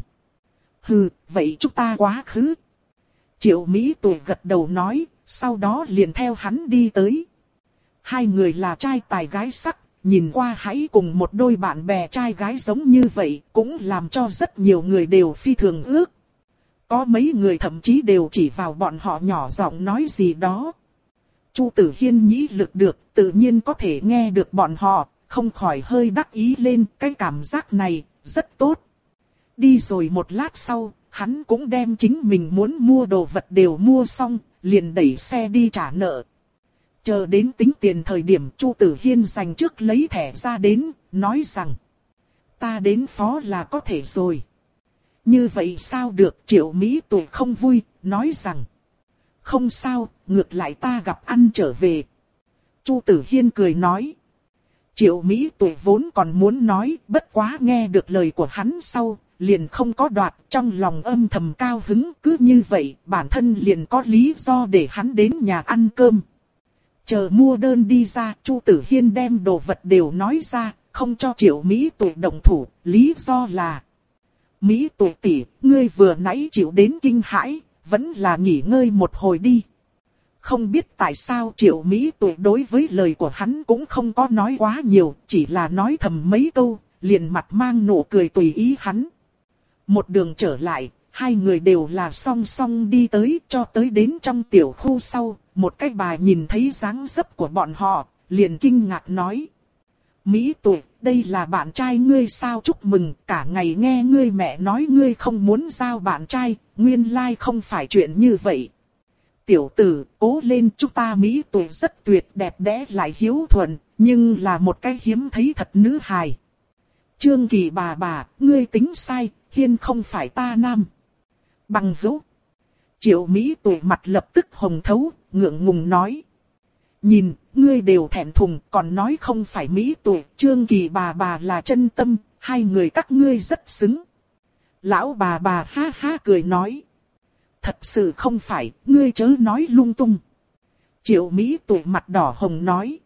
Hừ, vậy chúng ta quá khứ. Triệu Mỹ Tuệ gật đầu nói, sau đó liền theo hắn đi tới. Hai người là trai tài gái sắc, nhìn qua hãy cùng một đôi bạn bè trai gái giống như vậy, cũng làm cho rất nhiều người đều phi thường ước. Có mấy người thậm chí đều chỉ vào bọn họ nhỏ giọng nói gì đó. Chu Tử Hiên nhĩ lực được, tự nhiên có thể nghe được bọn họ, không khỏi hơi đắc ý lên, cái cảm giác này, rất tốt. Đi rồi một lát sau, hắn cũng đem chính mình muốn mua đồ vật đều mua xong, liền đẩy xe đi trả nợ. Chờ đến tính tiền thời điểm Chu Tử Hiên dành trước lấy thẻ ra đến, nói rằng: ta đến phó là có thể rồi. Như vậy sao được? Triệu Mỹ Tuệ không vui, nói rằng: không sao, ngược lại ta gặp ăn trở về. Chu Tử Hiên cười nói. Triệu Mỹ Tuệ vốn còn muốn nói, bất quá nghe được lời của hắn sau, liền không có đoạt, trong lòng âm thầm cao hứng. Cứ như vậy, bản thân liền có lý do để hắn đến nhà ăn cơm. Chờ mua đơn đi ra, Chu Tử Hiên đem đồ vật đều nói ra, không cho Triệu Mỹ Tuệ động thủ, lý do là: Mỹ Tuệ tỷ, ngươi vừa nãy chịu đến kinh hãi, vẫn là nghỉ ngơi một hồi đi. Không biết tại sao Triệu Mỹ Tuệ đối với lời của hắn cũng không có nói quá nhiều, chỉ là nói thầm mấy câu, liền mặt mang nụ cười tùy ý hắn. Một đường trở lại, hai người đều là song song đi tới, cho tới đến trong tiểu khu sau, một cái bà nhìn thấy dáng dấp của bọn họ, liền kinh ngạc nói: Mỹ Tuệ, đây là bạn trai ngươi sao? Chúc mừng, cả ngày nghe ngươi mẹ nói ngươi không muốn giao bạn trai, nguyên lai không phải chuyện như vậy. Tiểu tử, cố lên, chúng ta Mỹ Tuệ rất tuyệt, đẹp đẽ lại hiếu thuận, nhưng là một cái hiếm thấy thật nữ hài. Trương Kỳ bà bà, ngươi tính sai, Hiên không phải ta nam. Bằng hữu. Triệu Mỹ Tuệ mặt lập tức hồng thấu, ngượng ngùng nói: nhìn, ngươi đều thẹn thùng, còn nói không phải Mỹ Tuệ, Trương Kỳ bà bà là chân tâm, hai người các ngươi rất xứng. Lão bà bà ha ha cười nói: thật sự không phải, ngươi chớ nói lung tung. Triệu Mỹ Tuệ mặt đỏ hồng nói: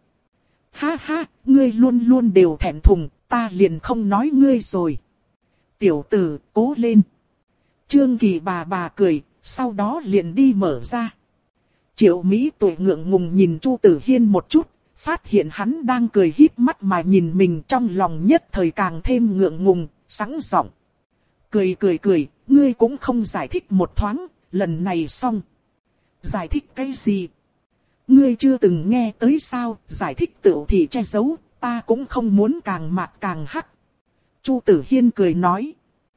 ha ha, ngươi luôn luôn đều thẹn thùng, ta liền không nói ngươi rồi. Tiểu tử, cố lên. Trương Kỳ bà bà cười, sau đó liền đi mở ra. Triệu Mỹ Tuệ ngượng ngùng nhìn Chu Tử Hiên một chút, phát hiện hắn đang cười híp mắt mà nhìn mình, trong lòng nhất thời càng thêm ngượng ngùng, sẵn giọng. Cười cười cười, ngươi cũng không giải thích một thoáng, lần này xong. Giải thích cái gì? Ngươi chưa từng nghe tới sao? Giải thích tựu thì che giấu, ta cũng không muốn càng mạt càng hắc. Chu Tử Hiên cười nói: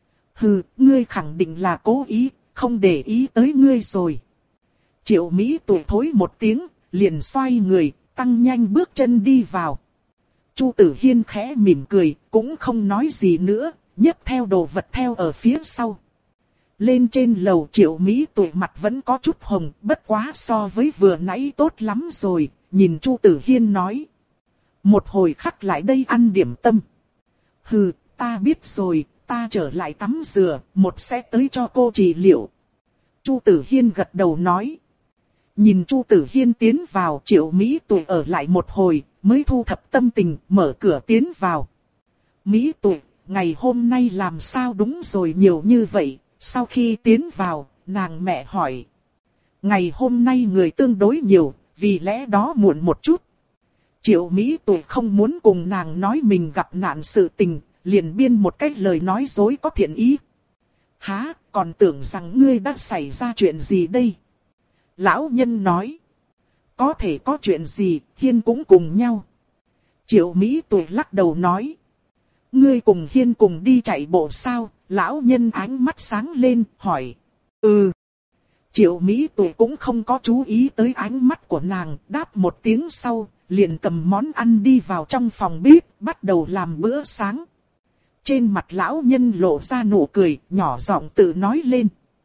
hừ, ngươi khẳng định là cố ý, không để ý tới ngươi rồi. Triệu Mỹ Tuệ thối một tiếng, liền xoay người, tăng nhanh bước chân đi vào. Chu Tử Hiên khẽ mỉm cười, cũng không nói gì nữa, nhấc theo đồ vật theo ở phía sau. Lên trên lầu, Triệu Mỹ Tuệ mặt vẫn có chút hồng, bất quá so với vừa nãy tốt lắm rồi, nhìn Chu Tử Hiên nói: một hồi khắc lại đây ăn điểm tâm. Hừ, ta biết rồi, ta trở lại tắm rửa, một sẽ tới cho cô trị liệu. Chu Tử Hiên gật đầu nói. Nhìn Chu Tử Hiên tiến vào, Triệu Mỹ Tuệ ở lại một hồi, mới thu thập tâm tình, mở cửa tiến vào. Mỹ Tuệ, ngày hôm nay làm sao đúng rồi nhiều như vậy? Sau khi tiến vào, nàng mẹ hỏi. Ngày hôm nay người tương đối nhiều, vì lẽ đó muộn một chút. Triệu Mỹ Tuệ không muốn cùng nàng nói mình gặp nạn sự tình, liền biên một cách lời nói dối có thiện ý. Hả, còn tưởng rằng ngươi đã xảy ra chuyện gì đây? Lão nhân nói. Có thể có chuyện gì, Hiên cũng cùng nhau. Triệu Mỹ Tuệ lắc đầu nói. Ngươi cùng Hiên cùng đi chạy bộ sao? Lão nhân ánh mắt sáng lên, hỏi. Ừ. Triệu Mỹ Tuệ cũng không có chú ý tới ánh mắt của nàng, đáp một tiếng sau, liền cầm món ăn đi vào trong phòng bếp, bắt đầu làm bữa sáng. Trên mặt lão nhân lộ ra nụ cười, nhỏ giọng tự nói lên.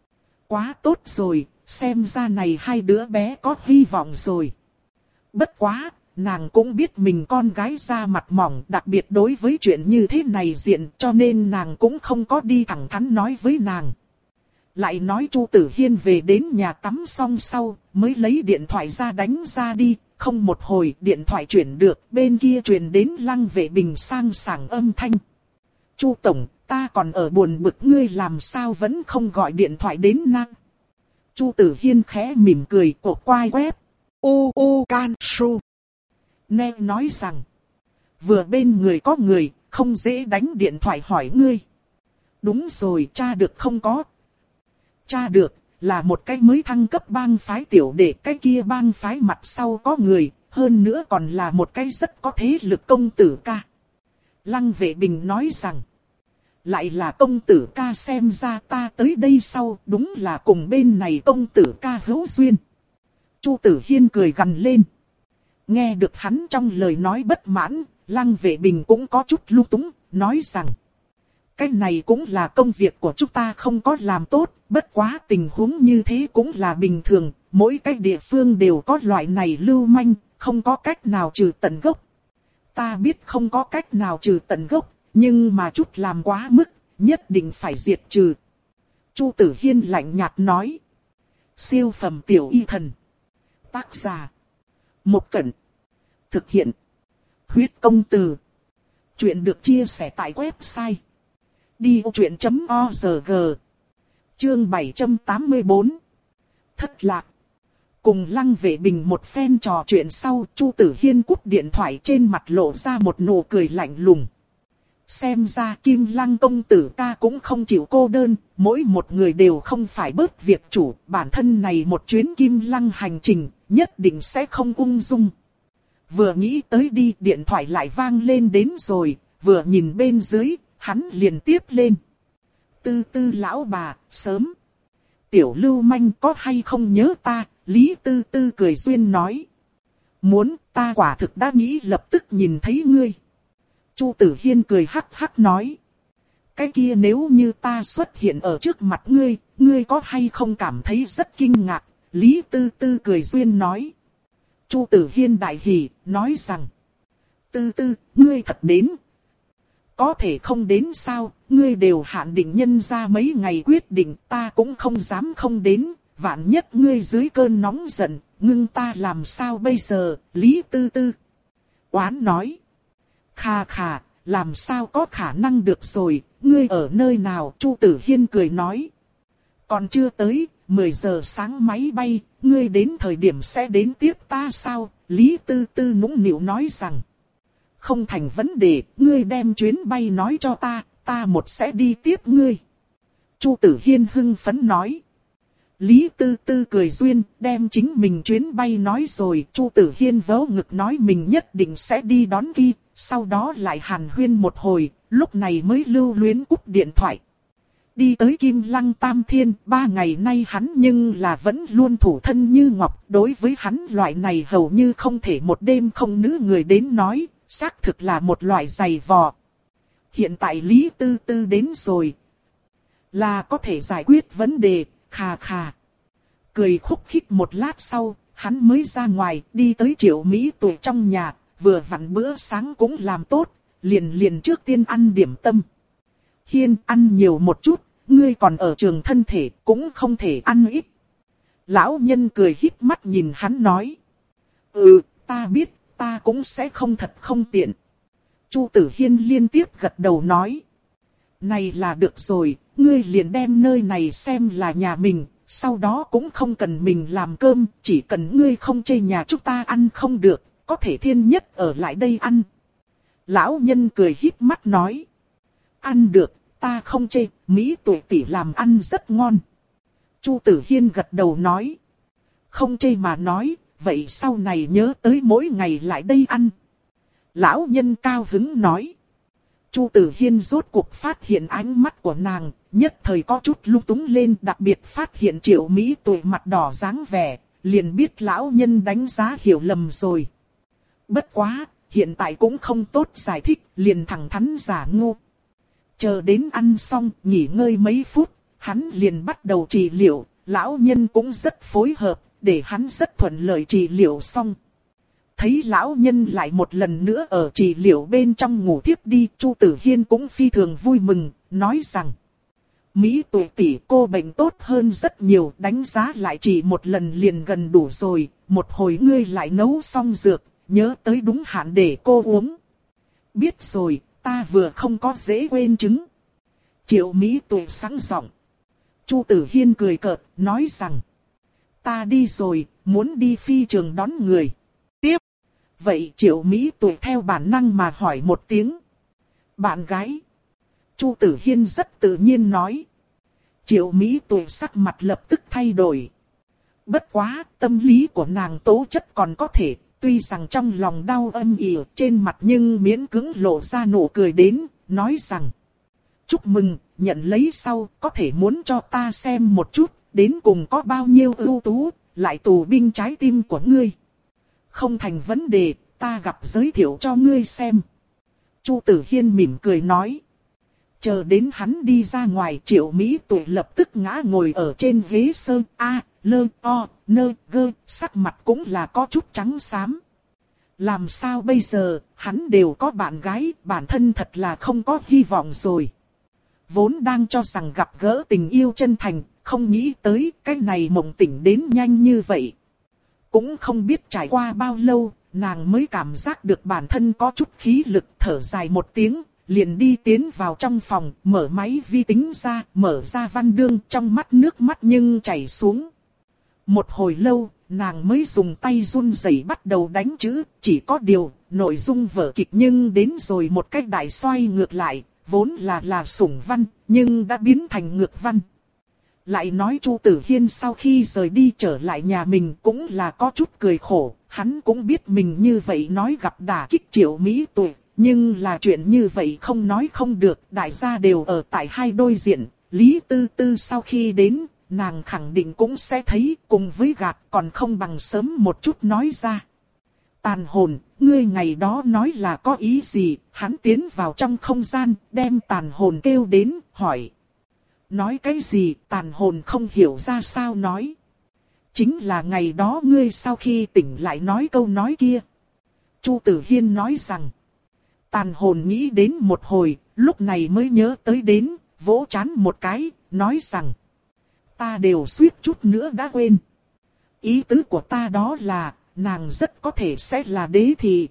Quá tốt rồi, xem ra này hai đứa bé có hy vọng rồi. Bất quá, nàng cũng biết mình con gái da mặt mỏng, đặc biệt đối với chuyện như thế này diện, cho nên nàng cũng không có đi thẳng thắn nói với nàng. Lại nói Chu Tử Hiên về đến nhà tắm xong sau, mới lấy điện thoại ra đánh ra đi, không một hồi điện thoại chuyển được, bên kia truyền đến Lăng Vệ Bình sang sảng âm thanh. Chu Tổng, ta còn ở buồn bực, ngươi làm sao vẫn không gọi điện thoại đến nàng. Chu Tử Hiên khẽ mỉm cười, cột quai quét. U U Can Su. Nghe nói rằng, vừa bên người có người, không dễ đánh điện thoại hỏi ngươi. Đúng rồi, tra được không có? Tra được, là một cái mới thăng cấp bang phái tiểu đệ, cái kia bang phái mặt sau có người, hơn nữa còn là một cái rất có thế lực công tử ca. Lăng Vệ Bình nói rằng, lại là công tử ca, xem ra ta tới đây sau, đúng là cùng bên này công tử ca hữu duyên. Chu Tử Hiên cười gằn lên. Nghe được hắn trong lời nói bất mãn, Lăng Vệ Bình cũng có chút lung túng, nói rằng, cái này cũng là công việc của chúng ta không có làm tốt, bất quá tình huống như thế cũng là bình thường, mỗi cái địa phương đều có loại này lưu manh, không có cách nào trừ tận gốc. Ta biết không có cách nào trừ tận gốc, nhưng mà chút làm quá mức, nhất định phải diệt trừ. Chu Tử Hiên lạnh nhạt nói. Siêu phẩm tiểu y thần. Tác giả. Một Cẩn. Thực hiện. Huyết công từ. Chuyện được chia sẻ tại website. đi ô chuyện chấm org. Chương bảy trăm tám mươi tư. Thất lạc. Cùng Lăng Vệ Bình một phen trò chuyện sau, Chu Tử Hiên cúp điện thoại, trên mặt lộ ra một nụ cười lạnh lùng. Xem ra Kim Lăng công tử ca cũng không chịu cô đơn, mỗi một người đều không phải bớt việc chủ, bản thân này một chuyến Kim Lăng hành trình, nhất định sẽ không ung dung. Vừa nghĩ tới đi, điện thoại lại vang lên đến rồi, vừa nhìn bên dưới, hắn liền tiếp lên. Tư tư lão bà, sớm. Tiểu lưu manh có hay không nhớ ta, Lý Tư Tư cười duyên nói. Muốn, ta quả thực đã nghĩ lập tức nhìn thấy ngươi. Chu Tử Hiên cười hắc hắc nói. Cái kia nếu như ta xuất hiện ở trước mặt ngươi, ngươi có hay không cảm thấy rất kinh ngạc, Lý Tư Tư cười duyên nói. Chu Tử Hiên đại hỉ, nói rằng. Tư Tư, ngươi thật đến. Có thể không đến sao, ngươi đều hạn định nhân ra mấy ngày quyết định, ta cũng không dám không đến, vạn nhất ngươi dưới cơn nóng giận, ngưng ta làm sao bây giờ, Lý Tư Tư. Oán nói. Khà khà, làm sao có khả năng được rồi, ngươi ở nơi nào, Chu Tử Hiên cười nói. Còn chưa tới, mười giờ sáng máy bay, ngươi đến thời điểm sẽ đến tiếp ta sao, Lý Tư Tư nũng nịu nói rằng. Không thành vấn đề, ngươi đem chuyến bay nói cho ta, ta một sẽ đi tiếp ngươi. Chu Tử Hiên hưng phấn nói. Lý Tư Tư cười duyên, đem chính mình chuyến bay nói rồi, Chu Tử Hiên vớ ngực nói mình nhất định sẽ đi đón Ki, sau đó lại hàn huyên một hồi, lúc này mới lưu luyến cúp điện thoại. Đi tới Kim Lăng Tam Thiên, ba ngày nay hắn nhưng là vẫn luôn thủ thân như ngọc, đối với hắn loại này hầu như không thể một đêm không nữ người đến nói, xác thực là một loại dày vò. Hiện tại Lý Tư Tư đến rồi, là có thể giải quyết vấn đề, khà khà. Cười khúc khích một lát sau, hắn mới ra ngoài, đi tới Triệu Mỹ Tuệ trong nhà, vừa vặn bữa sáng cũng làm tốt, liền liền trước tiên ăn điểm tâm. Hiên, ăn nhiều một chút, ngươi còn ở trường thân thể, cũng không thể ăn ít. Lão nhân cười híp mắt nhìn hắn nói. Ừ, ta biết, ta cũng sẽ không thật không tiện. Chu Tử Hiên liên tiếp gật đầu nói. Này là được rồi, ngươi liền đem nơi này xem là nhà mình, sau đó cũng không cần mình làm cơm, chỉ cần ngươi không chê nhà chúng ta ăn không được, có thể thiên nhất ở lại đây ăn. Lão nhân cười híp mắt nói. Ăn được, ta không chê, Mỹ Tuệ tỷ làm ăn rất ngon. Chu Tử Hiên gật đầu nói. Không chê mà nói, vậy sau này nhớ tới mỗi ngày lại đây ăn. Lão nhân cao hứng nói. Chu Tử Hiên rốt cuộc phát hiện ánh mắt của nàng, nhất thời có chút lung túng lên, đặc biệt phát hiện Triệu Mỹ Tuệ mặt đỏ dáng vẻ, liền biết lão nhân đánh giá hiểu lầm rồi. Bất quá, hiện tại cũng không tốt giải thích, liền thẳng thắn giả ngu. Chờ đến ăn xong, nghỉ ngơi mấy phút, hắn liền bắt đầu trị liệu, lão nhân cũng rất phối hợp, để hắn rất thuận lợi trị liệu xong. Thấy lão nhân lại một lần nữa ở trị liệu bên trong ngủ tiếp đi, Chu Tử Hiên cũng phi thường vui mừng, nói rằng. Mỹ Tuệ tỷ, cô bệnh tốt hơn rất nhiều, đánh giá lại chỉ một lần liền gần đủ rồi, một hồi ngươi lại nấu xong dược, nhớ tới đúng hạn để cô uống. Biết rồi, ta vừa không có dễ quên chứng. Triệu Mỹ Tuệ sáng giọng. Chu Tử Hiên cười cợt, nói rằng. Ta đi rồi, muốn đi phi trường đón người. Tiếp. vậy Triệu Mỹ Tuệ theo bản năng mà hỏi một tiếng. Bạn gái. Chu Tử Hiên rất tự nhiên nói. Triệu Mỹ Tuệ sắc mặt lập tức thay đổi. Bất quá, tâm lý của nàng tố chất còn có thể, tuy rằng trong lòng đau âm ỉ trên mặt nhưng miễn cưỡng lộ ra nụ cười đến, nói rằng. Chúc mừng, nhận lấy sau, có thể muốn cho ta xem một chút, đến cùng có bao nhiêu ưu tú, lại tù binh trái tim của ngươi. Không thành vấn đề, ta gặp giới thiệu cho ngươi xem. Chu Tử Hiên mỉm cười nói. Chờ đến hắn đi ra ngoài, Triệu Mỹ Tuệ lập tức ngã ngồi ở trên ghế sơ a, lơ, o, nơ, gơ, sắc mặt cũng là có chút trắng xám. Làm sao bây giờ, hắn đều có bạn gái, bản thân thật là không có hy vọng rồi. Vốn đang cho rằng gặp gỡ tình yêu chân thành, không nghĩ tới cái này mộng tỉnh đến nhanh như vậy. Cũng không biết trải qua bao lâu, nàng mới cảm giác được bản thân có chút khí lực, thở dài một tiếng, liền đi tiến vào trong phòng, mở máy vi tính ra, mở ra văn đương, trong mắt nước mắt nhưng chảy xuống. Một hồi lâu, nàng mới dùng tay run rẩy bắt đầu đánh chữ, chỉ có điều, nội dung vở kịch nhưng đến rồi một cách đại xoay ngược lại, vốn là là sủng văn, nhưng đã biến thành ngược văn. Lại nói Chu Tử Hiên sau khi rời đi trở lại nhà mình cũng là có chút cười khổ, hắn cũng biết mình như vậy nói gặp đả kích Triệu Mỹ Tuệ, nhưng là chuyện như vậy không nói không được, đại gia đều ở tại hai đôi diện, Lý Tư Tư sau khi đến, nàng khẳng định cũng sẽ thấy, cùng với gạt còn không bằng sớm một chút nói ra. Tàn hồn, ngươi ngày đó nói là có ý gì, hắn tiến vào trong không gian, đem tàn hồn kêu đến, hỏi. Nói cái gì, tàn hồn không hiểu ra sao nói. Chính là ngày đó ngươi sau khi tỉnh lại nói câu nói kia. Chu Tử Hiên nói rằng. Tàn hồn nghĩ đến một hồi, lúc này mới nhớ tới đến, vỗ trán một cái, nói rằng. Ta đều suýt chút nữa đã quên. Ý tứ của ta đó là, nàng rất có thể sẽ là đế thị.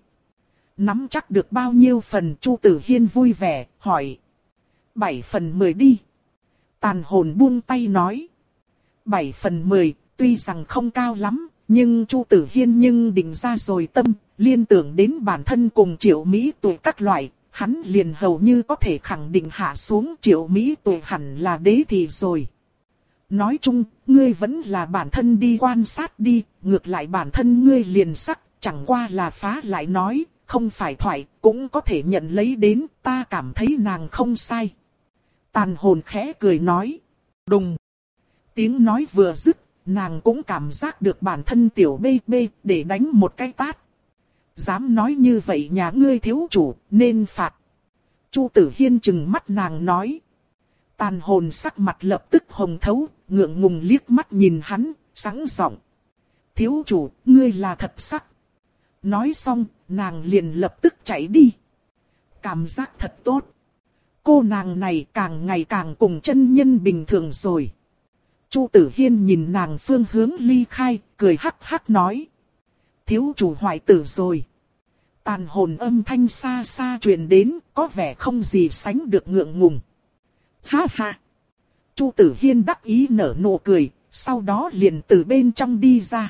Nắm chắc được bao nhiêu phần Chu Tử Hiên vui vẻ, hỏi. Bảy phần mười đi. Tàn hồn buông tay nói. Bảy phần mười, tuy rằng không cao lắm, nhưng Chu Tử Hiên nhưng định ra rồi tâm, liên tưởng đến bản thân cùng Triệu Mỹ Tuệ các loại, hắn liền hầu như có thể khẳng định hạ xuống Triệu Mỹ Tuệ hẳn là đế thị rồi. Nói chung, ngươi vẫn là bản thân đi quan sát đi, ngược lại bản thân ngươi liền sắc, chẳng qua là phá lại nói, không phải thoại, cũng có thể nhận lấy đến, ta cảm thấy nàng không sai. Tàn hồn khẽ cười nói, đùng. Tiếng nói vừa dứt, nàng cũng cảm giác được bản thân tiểu bê bê để đánh một cái tát. Dám nói như vậy nhà ngươi thiếu chủ, nên phạt. Chu Tử Hiên trừng mắt nàng nói. Tàn hồn sắc mặt lập tức hồng thấu, ngượng ngùng liếc mắt nhìn hắn, sẵn giọng. Thiếu chủ, ngươi là thật sắc. Nói xong, nàng liền lập tức chạy đi. Cảm giác thật tốt. Cô nàng này càng ngày càng cùng chân nhân bình thường rồi. Chu Tử Hiên nhìn nàng phương hướng ly khai, cười hắc hắc nói. Thiếu chủ hoại tử rồi. Tàn hồn âm thanh xa xa truyền đến, có vẻ không gì sánh được ngượng ngùng. Ha ha. Chu Tử Hiên đắc ý nở nụ cười, sau đó liền từ bên trong đi ra.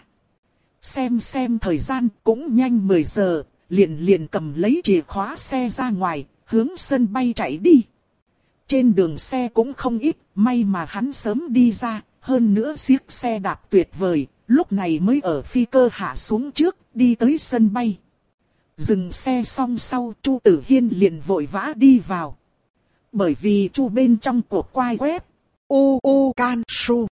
Xem xem thời gian cũng nhanh mười giờ, liền liền cầm lấy chìa khóa xe ra ngoài, hướng sân bay chạy đi. Trên đường xe cũng không ít, may mà hắn sớm đi ra, hơn nữa chiếc xe đạp tuyệt vời, lúc này mới ở phi cơ hạ xuống trước, đi tới sân bay. Dừng xe xong sau, Chu Tử Hiên liền vội vã đi vào. Bởi vì Chu bên trong cột quai web, u u can su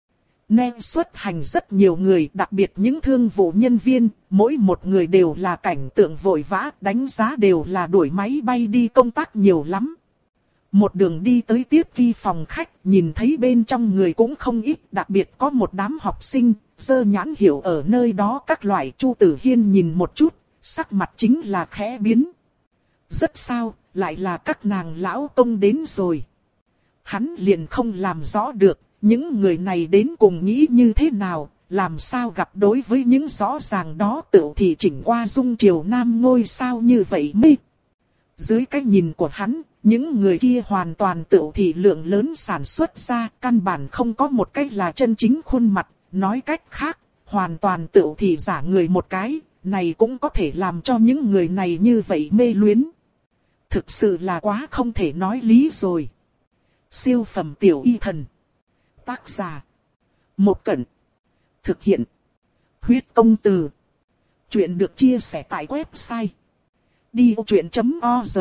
nên xuất hành rất nhiều người, đặc biệt những thương vụ nhân viên, mỗi một người đều là cảnh tượng vội vã, đánh giá đều là đuổi máy bay đi công tác nhiều lắm. Một đường đi tới tiếp ghi phòng khách, nhìn thấy bên trong người cũng không ít, đặc biệt có một đám học sinh, giơ nhãn hiệu ở nơi đó các loại. Chu Tử Hiên nhìn một chút, sắc mặt chính là khẽ biến. Rất sao, lại là các nàng lão công đến rồi. Hắn liền không làm rõ được, những người này đến cùng nghĩ như thế nào, làm sao gặp đối với những rõ ràng đó tự thì chỉnh qua dung triều nam ngôi sao như vậy mê. Dưới cái nhìn của hắn, những người kia hoàn toàn tự thị lượng lớn sản xuất ra, căn bản không có một cách là chân chính khuôn mặt, nói cách khác, hoàn toàn tự thị giả người một cái, này cũng có thể làm cho những người này như vậy mê luyến. Thực sự là quá không thể nói lý rồi. Siêu phẩm tiểu y thần. Tác giả. Một Cẩn. Thực hiện. Huyết công từ. Chuyện được chia sẻ tại website đi vô chuyện chấm org.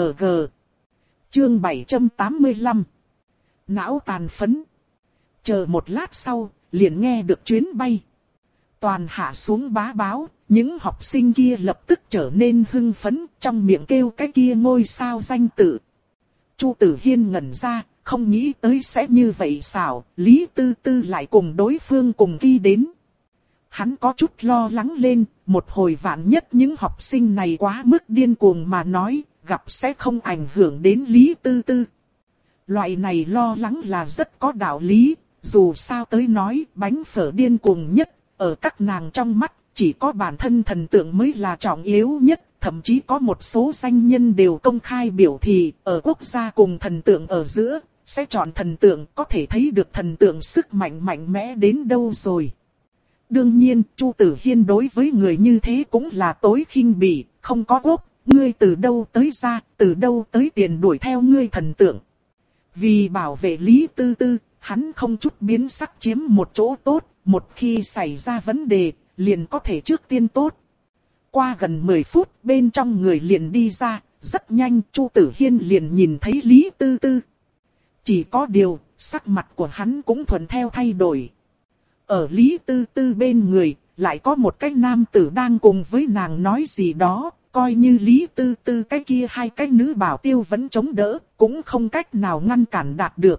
Chương bảy trăm tám mươi lăm. Não tàn phấn. Chờ một lát sau, liền nghe được chuyến bay. Toàn hạ xuống bá báo, những học sinh kia lập tức trở nên hưng phấn, trong miệng kêu cái kia ngôi sao danh tự. Chu Tử Hiên ngẩn ra, không nghĩ tới sẽ như vậy xảo, Lý Tư Tư lại cùng đối phương cùng đi đến. Hắn có chút lo lắng lên, một hồi vạn nhất những học sinh này quá mức điên cuồng mà nói, gặp sẽ không ảnh hưởng đến Lý Tư Tư. Loại này lo lắng là rất có đạo lý, dù sao tới nói bánh phở điên cuồng nhất, ở các nàng trong mắt, chỉ có bản thân thần tượng mới là trọng yếu nhất. Thậm chí có một số danh nhân đều công khai biểu thị, ở quốc gia cùng thần tượng ở giữa, sẽ chọn thần tượng, có thể thấy được thần tượng sức mạnh mạnh mẽ đến đâu rồi. Đương nhiên, Chu Tử Hiên đối với người như thế cũng là tối khinh bỉ, không có quốc, ngươi từ đâu tới ra, từ đâu tới tiền đuổi theo ngươi thần tượng. Vì bảo vệ Lý Tư Tư, hắn không chút biến sắc chiếm một chỗ tốt, một khi xảy ra vấn đề, liền có thể trước tiên tốt. Qua gần mười phút, bên trong người liền đi ra, rất nhanh Chu Tử Hiên liền nhìn thấy Lý Tư Tư. Chỉ có điều, sắc mặt của hắn cũng thuận theo thay đổi. Ở Lý Tư Tư bên người, lại có một cái nam tử đang cùng với nàng nói gì đó, coi như Lý Tư Tư cái kia hai cái nữ bảo tiêu vẫn chống đỡ, cũng không cách nào ngăn cản đạt được.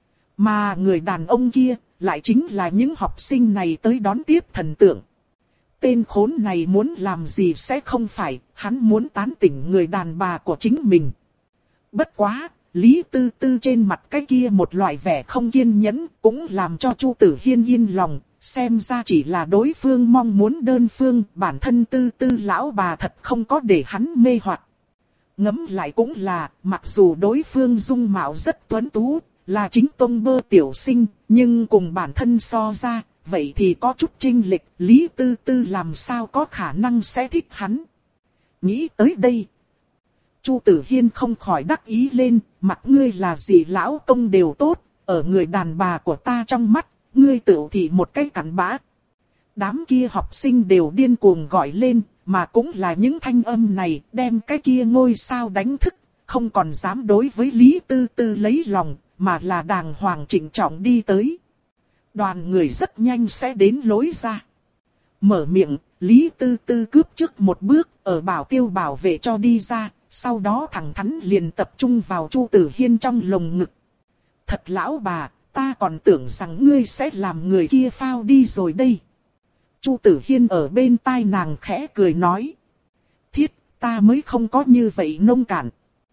Mà người đàn ông kia, lại chính là những học sinh này tới đón tiếp thần tượng. Tên khốn này muốn làm gì sẽ không phải, hắn muốn tán tỉnh người đàn bà của chính mình. Bất quá, Lý Tư Tư trên mặt cái kia một loại vẻ không kiên nhẫn, cũng làm cho Chu Tử Hiên yên lòng, xem ra chỉ là đối phương mong muốn đơn phương, bản thân Tư Tư lão bà thật không có để hắn mê hoặc. Ngẫm lại cũng là, mặc dù đối phương dung mạo rất tuấn tú, là chính tông bơ tiểu sinh, nhưng cùng bản thân so ra, vậy thì có chút chênh lệch, Lý Tư Tư làm sao có khả năng sẽ thích hắn. Nghĩ tới đây, Chu Tử Hiên không khỏi đắc ý lên, mặc ngươi là gì lão công đều tốt, ở người đàn bà của ta trong mắt, ngươi tự thị một cái cặn bã. Đám kia học sinh đều điên cuồng gọi lên, mà cũng là những thanh âm này đem cái kia ngôi sao đánh thức, không còn dám đối với Lý Tư Tư lấy lòng, mà là đàng hoàng trịnh trọng đi tới. Đoàn người rất nhanh sẽ đến lối ra. Mở miệng, Lý Tư Tư cướp trước một bước, ở bảo tiêu bảo vệ cho đi ra, sau đó thẳng thắn liền tập trung vào Chu Tử Hiên trong lồng ngực. Thật lão bà, ta còn tưởng rằng ngươi sẽ làm người kia phao đi rồi đây. Chu Tử Hiên ở bên tai nàng khẽ cười nói. Thiết, ta mới không có như vậy nông cạn.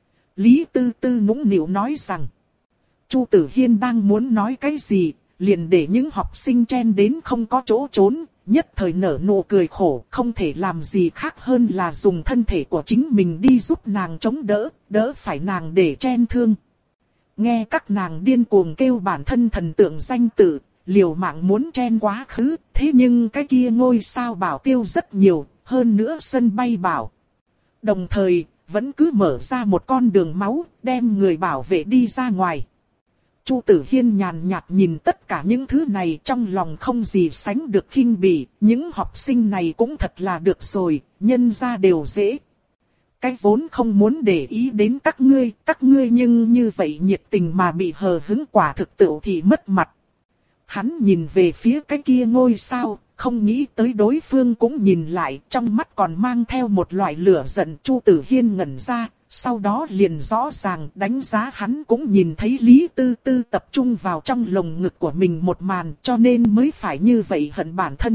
Lý Tư Tư nũng nịu nói rằng. Chu Tử Hiên đang muốn nói cái gì, liền để những học sinh chen đến không có chỗ trốn, nhất thời nở nụ cười khổ, không thể làm gì khác hơn là dùng thân thể của chính mình đi giúp nàng chống đỡ, đỡ phải nàng để chen thương. Nghe các nàng điên cuồng kêu bản thân thần tượng danh tự, liều mạng muốn chen quá khứ, thế nhưng cái kia ngôi sao bảo tiêu rất nhiều, hơn nữa sân bay bảo. Đồng thời, vẫn cứ mở ra một con đường máu, đem người bảo vệ đi ra ngoài. Chu Tử Hiên nhàn nhạt nhìn tất cả những thứ này, trong lòng không gì sánh được khinh bỉ, những học sinh này cũng thật là được rồi, nhân ra đều dễ. Cái vốn không muốn để ý đến các ngươi, các ngươi nhưng như vậy nhiệt tình mà bị hờ hững quả thực tự thì mất mặt. Hắn nhìn về phía cái kia ngôi sao, không nghĩ tới đối phương cũng nhìn lại, trong mắt còn mang theo một loại lửa giận. Chu Tử Hiên ngẩn ra, sau đó liền rõ ràng đánh giá hắn cũng nhìn thấy Lý Tư Tư tập trung vào trong lồng ngực của mình một màn, cho nên mới phải như vậy hận bản thân.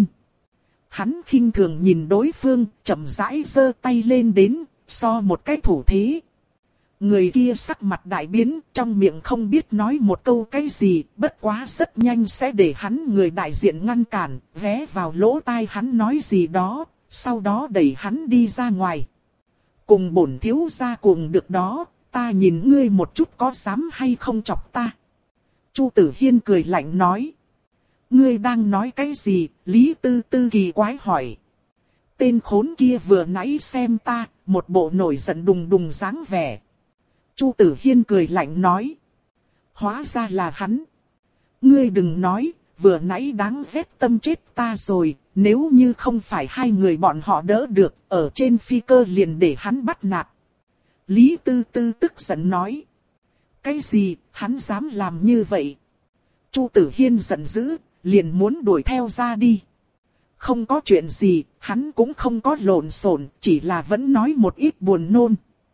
Hắn khinh thường nhìn đối phương, chậm rãi giơ tay lên đến, so một cái thủ thế. Người kia sắc mặt đại biến, trong miệng không biết nói một câu cái gì, bất quá rất nhanh sẽ để hắn người đại diện ngăn cản, ghé vào lỗ tai hắn nói gì đó, sau đó đẩy hắn đi ra ngoài. Cùng bổn thiếu gia cùng được đó, ta nhìn ngươi một chút có dám hay không chọc ta. Chu Tử Hiên cười lạnh nói. Ngươi đang nói cái gì? Lý Tư Tư kỳ quái hỏi. Tên khốn kia vừa nãy xem ta, một bộ nổi giận đùng đùng dáng vẻ. Chu Tử Hiên cười lạnh nói. Hóa ra là hắn. Ngươi đừng nói, vừa nãy đáng ghét tâm chết ta rồi, nếu như không phải hai người bọn họ đỡ được, ở trên phi cơ liền để hắn bắt nạt. Lý Tư Tư tức giận nói. Cái gì, hắn dám làm như vậy? Chu Tử Hiên giận dữ, liền muốn đuổi theo ra đi. Không có chuyện gì, hắn cũng không có lộn xộn, chỉ là vẫn nói một ít buồn nôn.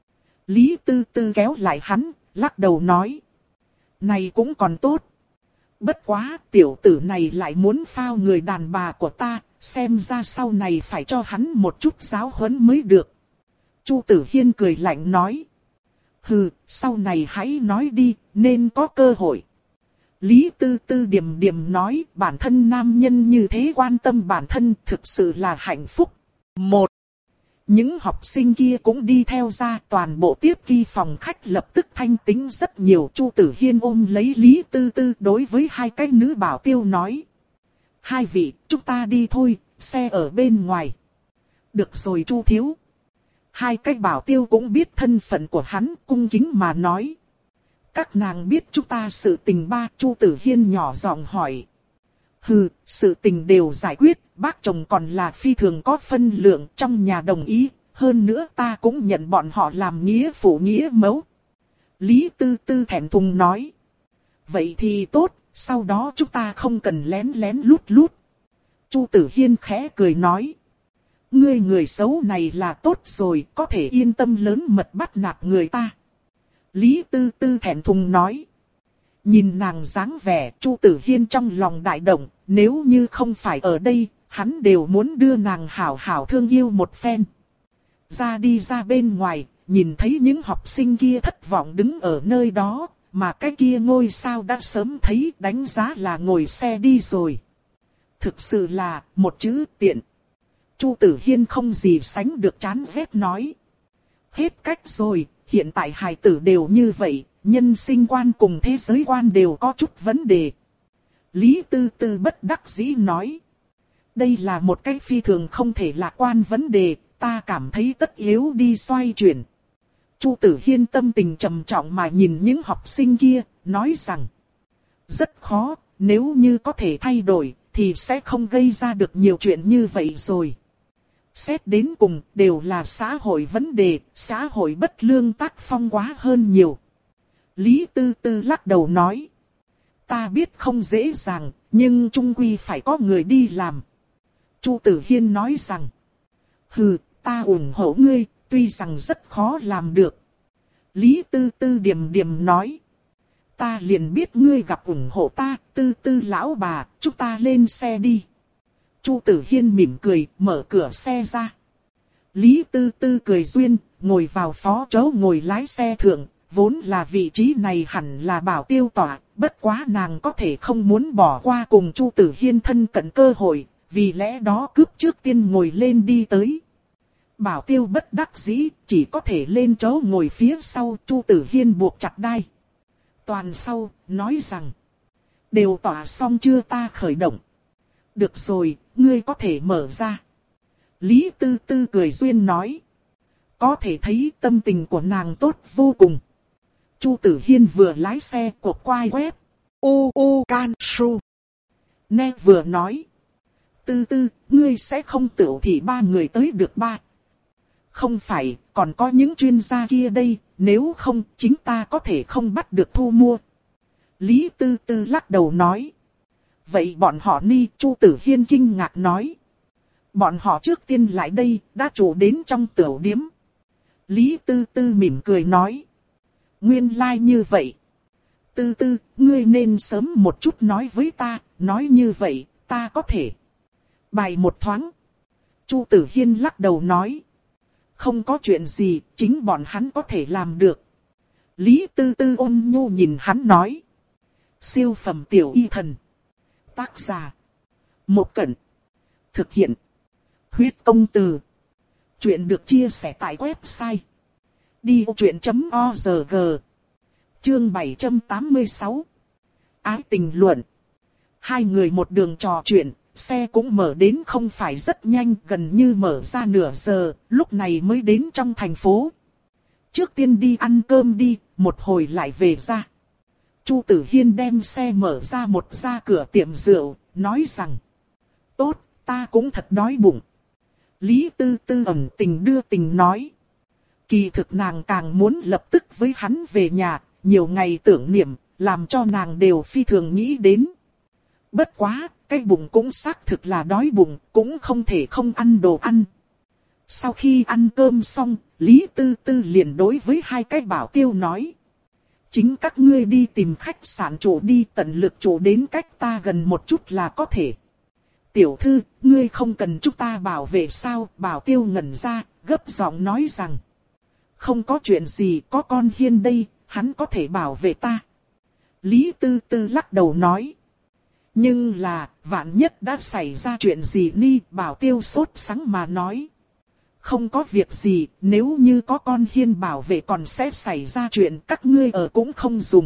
Lý Tư Tư kéo lại hắn, lắc đầu nói. Này cũng còn tốt. Bất quá, tiểu tử này lại muốn phao người đàn bà của ta, xem ra sau này phải cho hắn một chút giáo huấn mới được. Chu Tử Hiên cười lạnh nói. Hừ, sau này hãy nói đi, nên có cơ hội. Lý Tư Tư điềm điềm nói, bản thân nam nhân như thế quan tâm bản thân thực sự là hạnh phúc. Một, những học sinh kia cũng đi theo ra, toàn bộ tiếp kỳ phòng khách lập tức thanh tĩnh rất nhiều. Chu Tử Hiên ôm lấy Lý Tư Tư đối với hai cái nữ bảo tiêu nói. Hai vị, chúng ta đi thôi, xe ở bên ngoài. Được rồi Chu thiếu. Hai cái bảo tiêu cũng biết thân phận của hắn, cung kính mà nói. Các nàng biết chúng ta sự tình ba. Chu Tử Hiên nhỏ giọng hỏi. Hừ, sự tình đều giải quyết, bác chồng còn là phi thường có phân lượng, trong nhà đồng ý, hơn nữa ta cũng nhận bọn họ làm nghĩa phụ nghĩa mẫu. Lý Tư Tư thẹn thùng nói. Vậy thì tốt, sau đó chúng ta không cần lén lén lút lút. Chu Tử Hiên khẽ cười nói. Ngươi người xấu này là tốt rồi, có thể yên tâm lớn mật bắt nạt người ta. Lý Tư Tư thẹn thùng nói. Nhìn nàng dáng vẻ, Chu Tử Hiên trong lòng đại động, nếu như không phải ở đây, hắn đều muốn đưa nàng hảo hảo thương yêu một phen. Ra đi ra bên ngoài, nhìn thấy những học sinh kia thất vọng đứng ở nơi đó, mà cái kia ngôi sao đã sớm thấy, đánh giá là ngồi xe đi rồi. Thực sự là, một chữ tiện. Chu Tử Hiên không gì sánh được chán ghét nói. Hết cách rồi, hiện tại hài tử đều như vậy, nhân sinh quan cùng thế giới quan đều có chút vấn đề. Lý Tư Tư bất đắc dĩ nói. Đây là một cái phi thường không thể lạc quan vấn đề, ta cảm thấy tất yếu đi xoay chuyển. Chu Tử Hiên tâm tình trầm trọng mà nhìn những học sinh kia, nói rằng. Rất khó, nếu như có thể thay đổi, thì sẽ không gây ra được nhiều chuyện như vậy rồi. Xét đến cùng, đều là xã hội vấn đề, xã hội bất lương tác phong quá hơn nhiều. Lý Tư Tư lắc đầu nói. Ta biết không dễ dàng, nhưng chung quy phải có người đi làm. Chu Tử Hiên nói rằng. Hừ, ta ủng hộ ngươi, tuy rằng rất khó làm được. Lý Tư Tư điềm điềm nói. Ta liền biết ngươi gặp ủng hộ ta, Tư Tư lão bà, chúng ta lên xe đi. Chu Tử Hiên mỉm cười, mở cửa xe ra. Lý Tư Tư cười duyên, ngồi vào phó chỗ ngồi lái xe thượng, vốn là vị trí này hẳn là bảo tiêu tọa, bất quá nàng có thể không muốn bỏ qua cùng Chu Tử Hiên thân cận cơ hội, vì lẽ đó cướp trước tiên ngồi lên đi tới. Bảo tiêu bất đắc dĩ, chỉ có thể lên chỗ ngồi phía sau. Chu Tử Hiên buộc chặt đai toàn sau, nói rằng. Đều tỏa xong chưa, ta khởi động. Được rồi, ngươi có thể mở ra. Lý Tư Tư cười duyên nói. Có thể thấy tâm tình của nàng tốt vô cùng. Chu Tử Hiên vừa lái xe cuộc quay web. U U Can Su. Nè vừa nói. Tư Tư, ngươi sẽ không tiểu thị ba người tới được ba. Không phải, còn có những chuyên gia kia đây, nếu không, chính ta có thể không bắt được thu mua. Lý Tư Tư lắc đầu nói. Vậy bọn họ ni, Chu Tử Hiên kinh ngạc nói. Bọn họ trước tiên lại đây, đã chủ đến trong tiểu điếm. Lý Tư Tư mỉm cười nói. Nguyên lai like như vậy. Tư Tư, ngươi nên sớm một chút nói với ta, nói như vậy, ta có thể. Bài một thoáng. Chu Tử Hiên lắc đầu nói. Không có chuyện gì, chính bọn hắn có thể làm được. Lý Tư Tư ôn nhu nhìn hắn nói. Siêu phẩm tiểu y thần. Tác giả. Một Cẩn. Thực hiện. Huyết công từ. Chuyện được chia sẻ tại website. đi ô chuyện chấm org. Chương bảy trăm tám mươi sáu. Ái tình luận. Hai người một đường trò chuyện, xe cũng mở đến không phải rất nhanh, gần như mở ra nửa giờ, lúc này mới đến trong thành phố. Trước tiên đi ăn cơm đi, một hồi lại về ra. Chu Tử Hiên đem xe mở ra một ra cửa tiệm rượu, nói rằng: tốt, ta cũng thật đói bụng. Lý Tư Tư ẩn tình đưa tình nói. Kỳ thực nàng càng muốn lập tức với hắn về nhà, nhiều ngày tưởng niệm, làm cho nàng đều phi thường nghĩ đến. Bất quá, cái bụng cũng xác thực là đói bụng, cũng không thể không ăn đồ ăn. Sau khi ăn cơm xong, Lý Tư Tư liền đối với hai cái bảo tiêu nói: chính các ngươi đi tìm khách sạn chủ đi, tận lực chủ đến cách ta gần một chút là có thể. Tiểu thư, ngươi không cần chúng ta bảo vệ sao? Bảo tiêu ngẩn ra, gấp giọng nói rằng: không có chuyện gì, có con Hiên đây, hắn có thể bảo vệ ta. Lý Tư Tư lắc đầu nói. Nhưng là, vạn nhất đã xảy ra chuyện gì ni? Bảo tiêu sốt sắng mà nói. Không có việc gì, nếu như có con Hiên bảo vệ còn sẽ xảy ra chuyện, các ngươi ở cũng không dùng.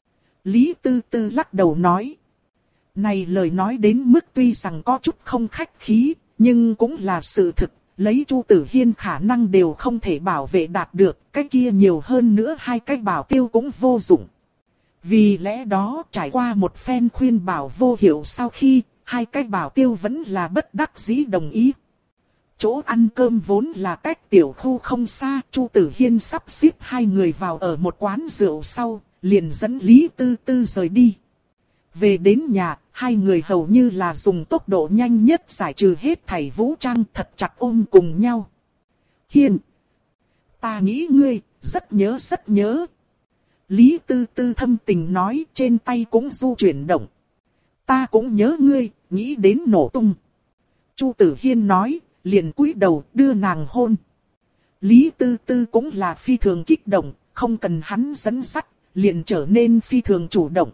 Lý Tư Tư lắc đầu nói. Này lời nói đến mức tuy rằng có chút không khách khí, nhưng cũng là sự thực, lấy Chu Tử Hiên khả năng đều không thể bảo vệ đạt được, cái kia nhiều hơn nữa hai cái bảo tiêu cũng vô dụng. Vì lẽ đó trải qua một phen khuyên bảo vô hiệu sau khi, hai cái bảo tiêu vẫn là bất đắc dĩ đồng ý. Chỗ ăn cơm vốn là cách tiểu khu không xa, Chu Tử Hiên sắp xếp hai người vào ở một quán rượu sau, liền dẫn Lý Tư Tư rời đi. Về đến nhà, hai người hầu như là dùng tốc độ nhanh nhất giải trừ hết thảy vũ trang, thật chặt ôm cùng nhau. Hiên! Ta nghĩ ngươi, rất nhớ rất nhớ. Lý Tư Tư thâm tình nói, trên tay cũng du chuyển động. Ta cũng nhớ ngươi, nghĩ đến nổ tung. Chu Tử Hiên nói, liền cúi đầu đưa nàng hôn. Lý Tư Tư cũng là phi thường kích động, không cần hắn dẫn dắt, liền trở nên phi thường chủ động.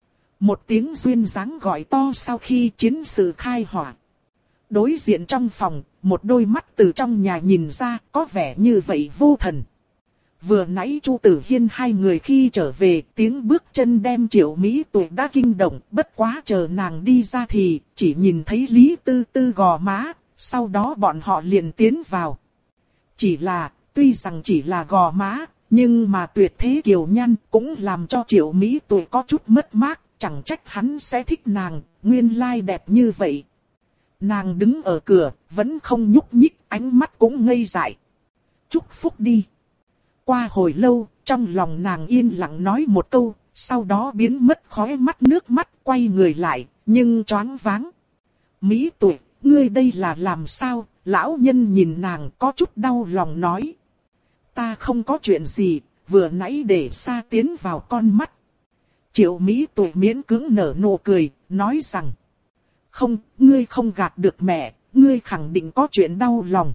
Một tiếng duyên dáng gọi to sau khi chiến sự khai hỏa. Đối diện trong phòng, một đôi mắt từ trong nhà nhìn ra, có vẻ như vậy vô thần. Vừa nãy Chu Tử Hiên hai người khi trở về, tiếng bước chân đem Triệu Mỹ Tuệ đã kinh động, bất quá chờ nàng đi ra thì chỉ nhìn thấy Lý Tư Tư gò má, sau đó bọn họ liền tiến vào. Chỉ là, tuy rằng chỉ là gò má, nhưng mà tuyệt thế kiều nhan cũng làm cho Triệu Mỹ Tuệ có chút mất mát, chẳng trách hắn sẽ thích nàng, nguyên lai đẹp như vậy. Nàng đứng ở cửa, vẫn không nhúc nhích, ánh mắt cũng ngây dại. Chúc phúc đi. Qua hồi lâu, trong lòng nàng yên lặng nói một câu, sau đó biến mất khóe mắt nước mắt, quay người lại, nhưng choáng váng. Mỹ Tuệ, ngươi đây là làm sao? Lão nhân nhìn nàng có chút đau lòng nói. Ta không có chuyện gì, vừa nãy để xa tiến vào con mắt. Triệu Mỹ Tuệ miễn cưỡng nở nụ cười, nói rằng. Không, ngươi không gạt được mẹ, ngươi khẳng định có chuyện đau lòng.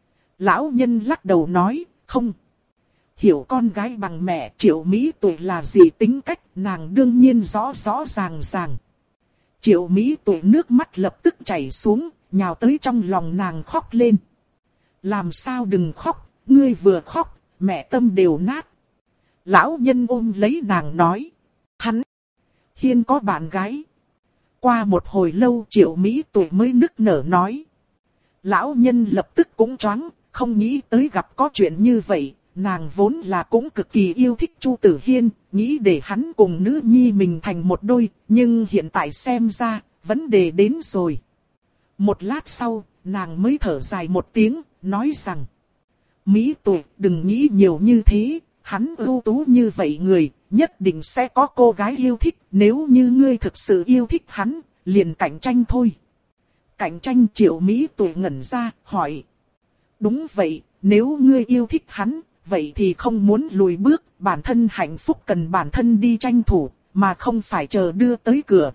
Lão nhân lắc đầu nói, không. Hiểu con gái bằng mẹ, Triệu Mỹ Tuệ là gì tính cách, nàng đương nhiên rõ rõ ràng ràng. Triệu Mỹ Tuệ nước mắt lập tức chảy xuống, nhào tới trong lòng nàng khóc lên. Làm sao đừng khóc, ngươi vừa khóc, mẹ tâm đều nát. Lão nhân ôm lấy nàng nói. Hắn, Hiên có bạn gái. Qua một hồi lâu Triệu Mỹ Tuệ mới nức nở nói. Lão nhân lập tức cũng choáng, không nghĩ tới gặp có chuyện như vậy. Nàng vốn là cũng cực kỳ yêu thích Chu Tử Hiên, nghĩ để hắn cùng nữ nhi mình thành một đôi, nhưng hiện tại xem ra, vấn đề đến rồi. Một lát sau, nàng mới thở dài một tiếng, nói rằng. Mỹ Tuệ, đừng nghĩ nhiều như thế, hắn ưu tú như vậy người, nhất định sẽ có cô gái yêu thích, nếu như ngươi thực sự yêu thích hắn, liền cạnh tranh thôi. Cạnh tranh? Triệu Mỹ Tuệ ngẩn ra, hỏi. Đúng vậy, nếu ngươi yêu thích hắn, vậy thì không muốn lùi bước, bản thân hạnh phúc cần bản thân đi tranh thủ, mà không phải chờ đưa tới cửa.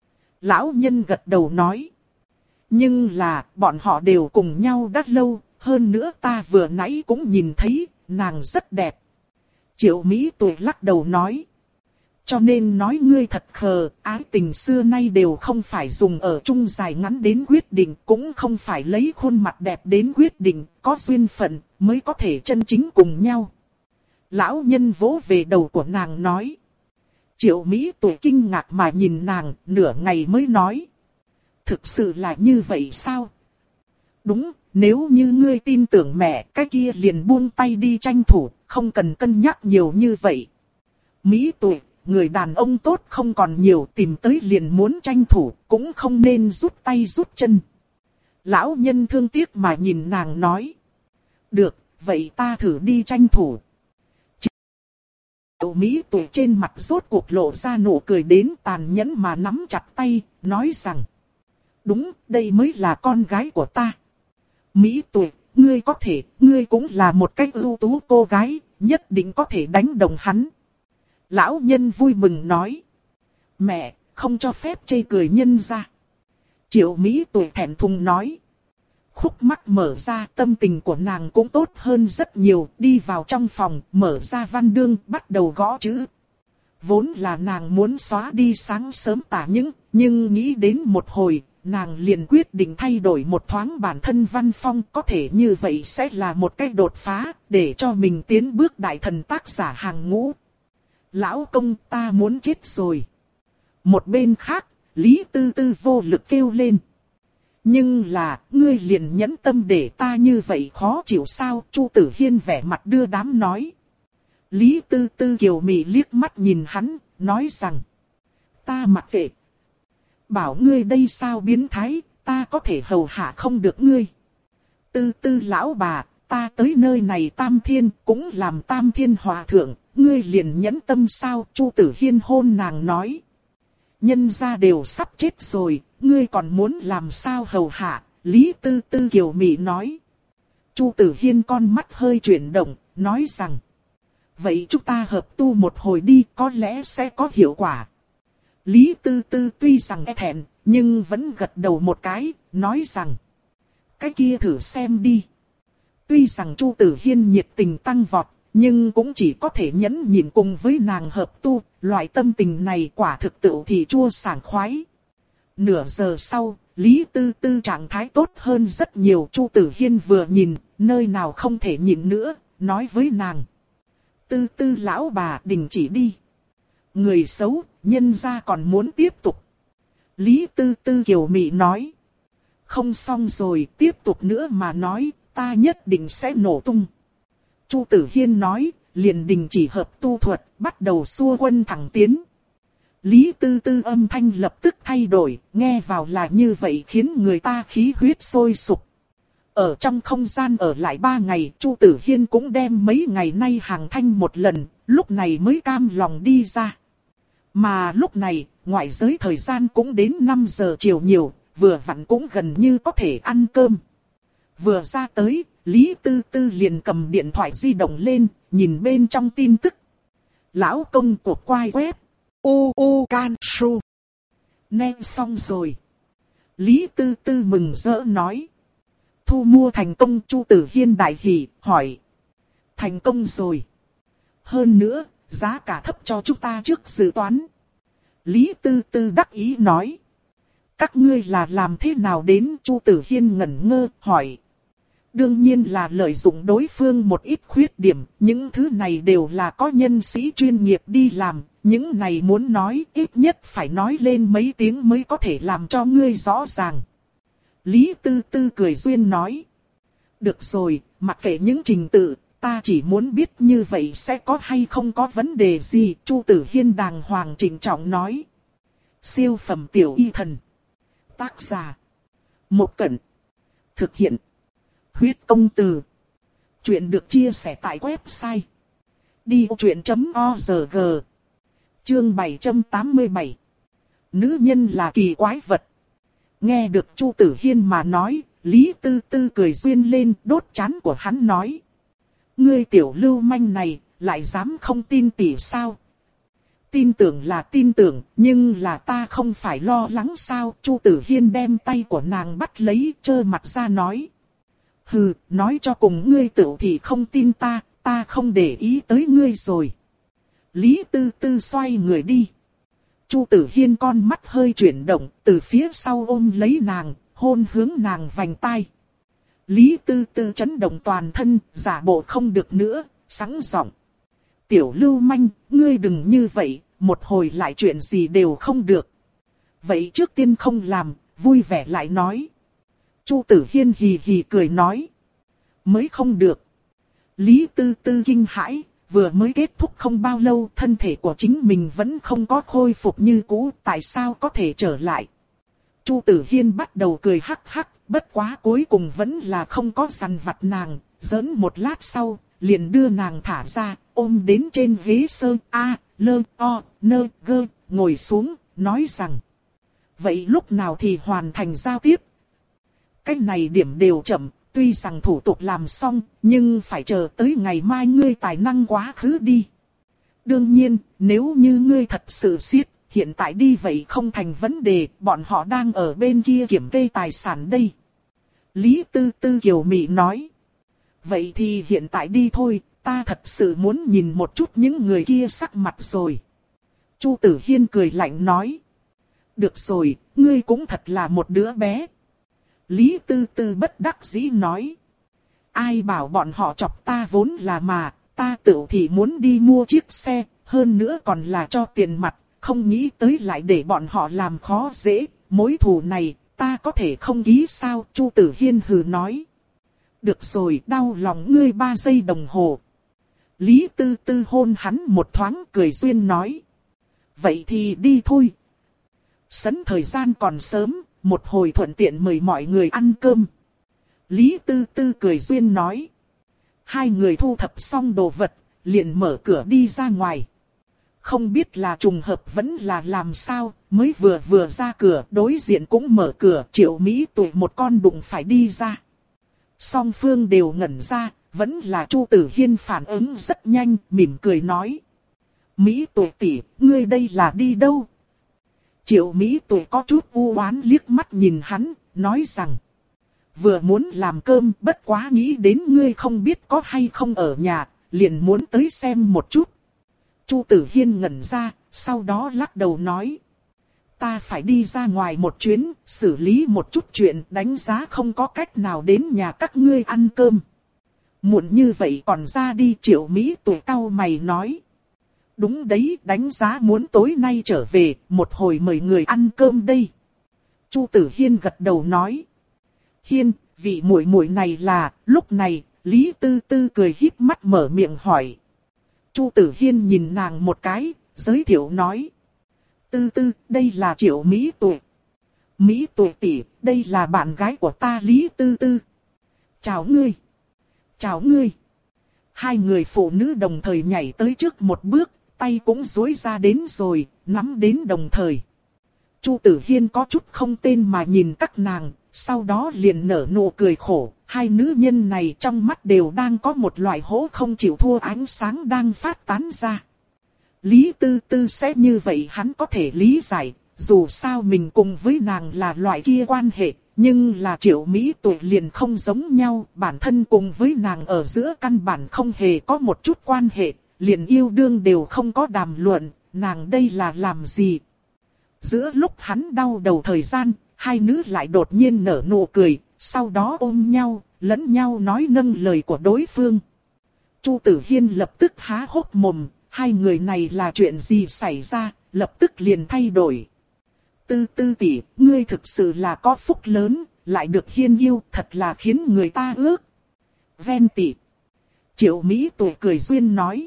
Lão nhân gật đầu nói. Nhưng là, bọn họ đều cùng nhau đã lâu, hơn nữa ta vừa nãy cũng nhìn thấy, nàng rất đẹp. Triệu Mỹ Tuệ lắc đầu nói. Cho nên nói ngươi thật khờ, ái tình xưa nay đều không phải dùng ở chung dài ngắn đến quyết định, cũng không phải lấy khuôn mặt đẹp đến quyết định, có duyên phận mới có thể chân chính cùng nhau. Lão nhân vỗ về đầu của nàng nói. Triệu Mỹ Tuệ kinh ngạc mà nhìn nàng, nửa ngày mới nói. Thực sự là như vậy sao? Đúng, nếu như ngươi tin tưởng mẹ, cái kia liền buông tay đi tranh thủ, không cần cân nhắc nhiều như vậy. Mỹ tuổi, người đàn ông tốt không còn nhiều, tìm tới liền muốn tranh thủ, cũng không nên rút tay rút chân. Lão nhân thương tiếc mà nhìn nàng nói. Được, vậy ta thử đi tranh thủ. Triệu Mỹ tuổi trên mặt rốt cuộc lộ ra nụ cười đến tàn nhẫn mà nắm chặt tay, nói rằng. Đúng, đây mới là con gái của ta. Mỹ tuổi, ngươi có thể, ngươi cũng là một cách ưu tú cô gái, nhất định có thể đánh đồng hắn. Lão nhân vui mừng nói. Mẹ, không cho phép chê cười nhân ra. Triệu Mỹ tuổi thẹn thùng nói. Khúc mắc mở ra, tâm tình của nàng cũng tốt hơn rất nhiều, đi vào trong phòng, mở ra văn đương, bắt đầu gõ chữ. Vốn là nàng muốn xóa đi sáng sớm tả những, nhưng nghĩ đến một hồi, nàng liền quyết định thay đổi một thoáng bản thân văn phong, có thể như vậy sẽ là một cách đột phá, để cho mình tiến bước đại thần tác giả hàng ngũ. Lão công, ta muốn chết rồi. Một bên khác, Lý Tư Tư vô lực kêu lên. Nhưng là, ngươi liền nhẫn tâm để ta như vậy khó chịu sao? Chu Tử Hiên vẻ mặt đưa đám nói. Lý Tư Tư kiều mị liếc mắt nhìn hắn, nói rằng. Ta mặc kệ. Bảo ngươi đây sao biến thái, ta có thể hầu hạ không được ngươi. Tư Tư lão bà, ta tới nơi này Tam Thiên, cũng làm Tam Thiên hòa thượng, ngươi liền nhẫn tâm sao? Chu Tử Hiên hôn nàng nói. Nhân gia đều sắp chết rồi, ngươi còn muốn làm sao hầu hạ? Lý Tư Tư kiều mị nói. Chu Tử Hiên con mắt hơi chuyển động, nói rằng. Vậy chúng ta hợp tu một hồi đi, có lẽ sẽ có hiệu quả. Lý Tư Tư tuy rằng e thẹn, nhưng vẫn gật đầu một cái, nói rằng. Cái kia thử xem đi. Tuy rằng Chu Tử Hiên nhiệt tình tăng vọt, nhưng cũng chỉ có thể nhẫn nhịn cùng với nàng hợp tu, loại tâm tình này quả thực tự thì chua sảng khoái. Nửa giờ sau, Lý Tư Tư trạng thái tốt hơn rất nhiều. Chu Tử Hiên vừa nhìn, nơi nào không thể nhìn nữa, nói với nàng. Tư Tư lão bà đình chỉ đi. Người xấu, nhân gia còn muốn tiếp tục. Lý Tư Tư kiều mị nói. Không xong rồi, tiếp tục nữa mà nói, ta nhất định sẽ nổ tung. Chu Tử Hiên nói, liền đình chỉ hợp tu thuật, bắt đầu xua quân thẳng tiến. Lý Tư Tư âm thanh lập tức thay đổi, nghe vào là như vậy khiến người ta khí huyết sôi sục. Ở trong không gian ở lại ba ngày, Chu Tử Hiên cũng đem mấy ngày nay hàng thanh một lần, lúc này mới cam lòng đi ra. Mà lúc này, ngoại giới thời gian cũng đến năm giờ chiều nhiều, vừa vặn cũng gần như có thể ăn cơm. Vừa ra tới, Lý Tư Tư liền cầm điện thoại di động lên, nhìn bên trong tin tức. Lão công của quai web. U U Can Su. Nem xong rồi. Lý Tư Tư mừng rỡ nói. Thu mua thành công. Chu Tử Hiên đại hỉ, hỏi. Thành công rồi. Hơn nữa, giá cả thấp cho chúng ta trước dự toán. Lý Tư Tư đắc ý nói. Các ngươi là làm thế nào đến? Chu Tử Hiên ngẩn ngơ, hỏi. Đương nhiên là lợi dụng đối phương một ít khuyết điểm, những thứ này đều là có nhân sĩ chuyên nghiệp đi làm, những này muốn nói ít nhất phải nói lên mấy tiếng mới có thể làm cho ngươi rõ ràng. Lý Tư Tư cười duyên nói. Được rồi, mặc kệ những trình tự, ta chỉ muốn biết như vậy sẽ có hay không có vấn đề gì. Chu Tử Hiên đàng hoàng trịnh trọng nói. Siêu phẩm tiểu y thần. Tác giả. Một Cẩn. Thực hiện. Huyết công từ. Chuyện được chia sẻ tại website. đi ô chuyện chấm org. Chương bảy trăm tám mươi bảy. Nữ nhân là kỳ quái vật. Nghe được Chu Tử Hiên mà nói, Lý Tư Tư cười duyên lên, đốt trán của hắn nói. Ngươi tiểu lưu manh này, lại dám không tin tỷ sao? Tin tưởng là tin tưởng, nhưng là ta không phải lo lắng sao? Chu Tử Hiên đem tay của nàng bắt lấy, trơ mặt ra nói. Hừ, nói cho cùng ngươi tự thì không tin ta, ta không để ý tới ngươi rồi. Lý Tư Tư xoay người đi. Chu Tử Hiên con mắt hơi chuyển động, từ phía sau ôm lấy nàng, hôn hướng nàng vành tai. Lý Tư Tư chấn động toàn thân, giả bộ không được nữa, sẵn giọng. Tiểu lưu manh, ngươi đừng như vậy, một hồi lại chuyện gì đều không được. Vậy trước tiên không làm, vui vẻ lại nói. Chu Tử Hiên hì hì cười nói. Mới không được. Lý Tư Tư kinh hãi, vừa mới kết thúc không bao lâu thân thể của chính mình vẫn không có khôi phục như cũ, tại sao có thể trở lại. Chu Tử Hiên bắt đầu cười hắc hắc, bất quá cuối cùng vẫn là không có dằn vặt nàng, giỡn một lát sau, liền đưa nàng thả ra, ôm đến trên ghế sơ a, lơ, o, nơ, gơ, ngồi xuống, nói rằng. Vậy lúc nào thì hoàn thành giao tiếp? Cái này điểm đều chậm, tuy rằng thủ tục làm xong, nhưng phải chờ tới ngày mai ngươi tài năng quá khứ đi. Đương nhiên, nếu như ngươi thật sự siết, hiện tại đi vậy không thành vấn đề, bọn họ đang ở bên kia kiểm kê tài sản đây. Lý Tư Tư kiều mị nói. Vậy thì hiện tại đi thôi, ta thật sự muốn nhìn một chút những người kia sắc mặt rồi. Chu Tử Hiên cười lạnh nói. Được rồi, ngươi cũng thật là một đứa bé. Lý Tư Tư bất đắc dĩ nói. Ai bảo bọn họ chọc ta vốn là mà, ta tự thì muốn đi mua chiếc xe, hơn nữa còn là cho tiền mặt, không nghĩ tới lại để bọn họ làm khó dễ, mối thù này, ta có thể không ký sao, Chu Tử Hiên hừ nói. Được rồi, đau lòng ngươi ba giây đồng hồ. Lý Tư Tư hôn hắn một thoáng cười duyên nói. Vậy thì đi thôi. Sấn thời gian còn sớm, một hồi thuận tiện mời mọi người ăn cơm. Lý Tư Tư cười duyên nói. Hai người thu thập xong đồ vật, liền mở cửa đi ra ngoài. Không biết là trùng hợp vẫn là làm sao, mới vừa vừa ra cửa, đối diện cũng mở cửa, Triệu Mỹ Tuệ một con đụng phải đi ra. Song phương đều ngẩn ra, vẫn là Chu Tử Hiên phản ứng rất nhanh, mỉm cười nói. Mỹ Tuệ tỷ, ngươi đây là đi đâu? Triệu Mỹ Tuệ có chút u oán liếc mắt nhìn hắn, nói rằng. Vừa muốn làm cơm, bất quá nghĩ đến ngươi không biết có hay không ở nhà, liền muốn tới xem một chút. Chu Tử Hiên ngẩn ra, sau đó lắc đầu nói. Ta phải đi ra ngoài một chuyến, xử lý một chút chuyện, đánh giá không có cách nào đến nhà các ngươi ăn cơm. Muộn như vậy còn ra đi, Triệu Mỹ Tuệ cau mày nói. Đúng đấy, đánh giá muốn tối nay trở về, một hồi mời người ăn cơm đây. Chu Tử Hiên gật đầu nói. Hiên, vị muội muội này là, lúc này, Lý Tư Tư cười híp mắt mở miệng hỏi. Chu Tử Hiên nhìn nàng một cái, giới thiệu nói. Tư Tư, đây là Triệu Mỹ Tuệ. Mỹ Tuệ tỷ, đây là bạn gái của ta Lý Tư Tư. Chào ngươi. Chào ngươi. Hai người phụ nữ đồng thời nhảy tới trước một bước, tay cũng duỗi ra đến rồi, nắm đến đồng thời. Chu Tử Hiên có chút không tên mà nhìn các nàng, sau đó liền nở nụ cười khổ. Hai nữ nhân này trong mắt đều đang có một loại hố không chịu thua ánh sáng đang phát tán ra. Lý Tư Tư sẽ như vậy hắn có thể lý giải, dù sao mình cùng với nàng là loại kia quan hệ, nhưng là Triệu Mỹ Tuệ liền không giống nhau, bản thân cùng với nàng ở giữa căn bản không hề có một chút quan hệ, liền yêu đương đều không có đàm luận, nàng đây là làm gì? Giữa lúc hắn đau đầu thời gian, hai nữ lại đột nhiên nở nụ cười, sau đó ôm nhau, lẫn nhau nói nâng lời của đối phương. Chu Tử Hiên lập tức há hốc mồm, hai người này là chuyện gì xảy ra, lập tức liền thay đổi. Tư Tư tỷ, ngươi thực sự là có phúc lớn, lại được Hiên yêu, thật là khiến người ta ước. Ven tỷ. Triệu Mỹ Tuệ cười duyên nói.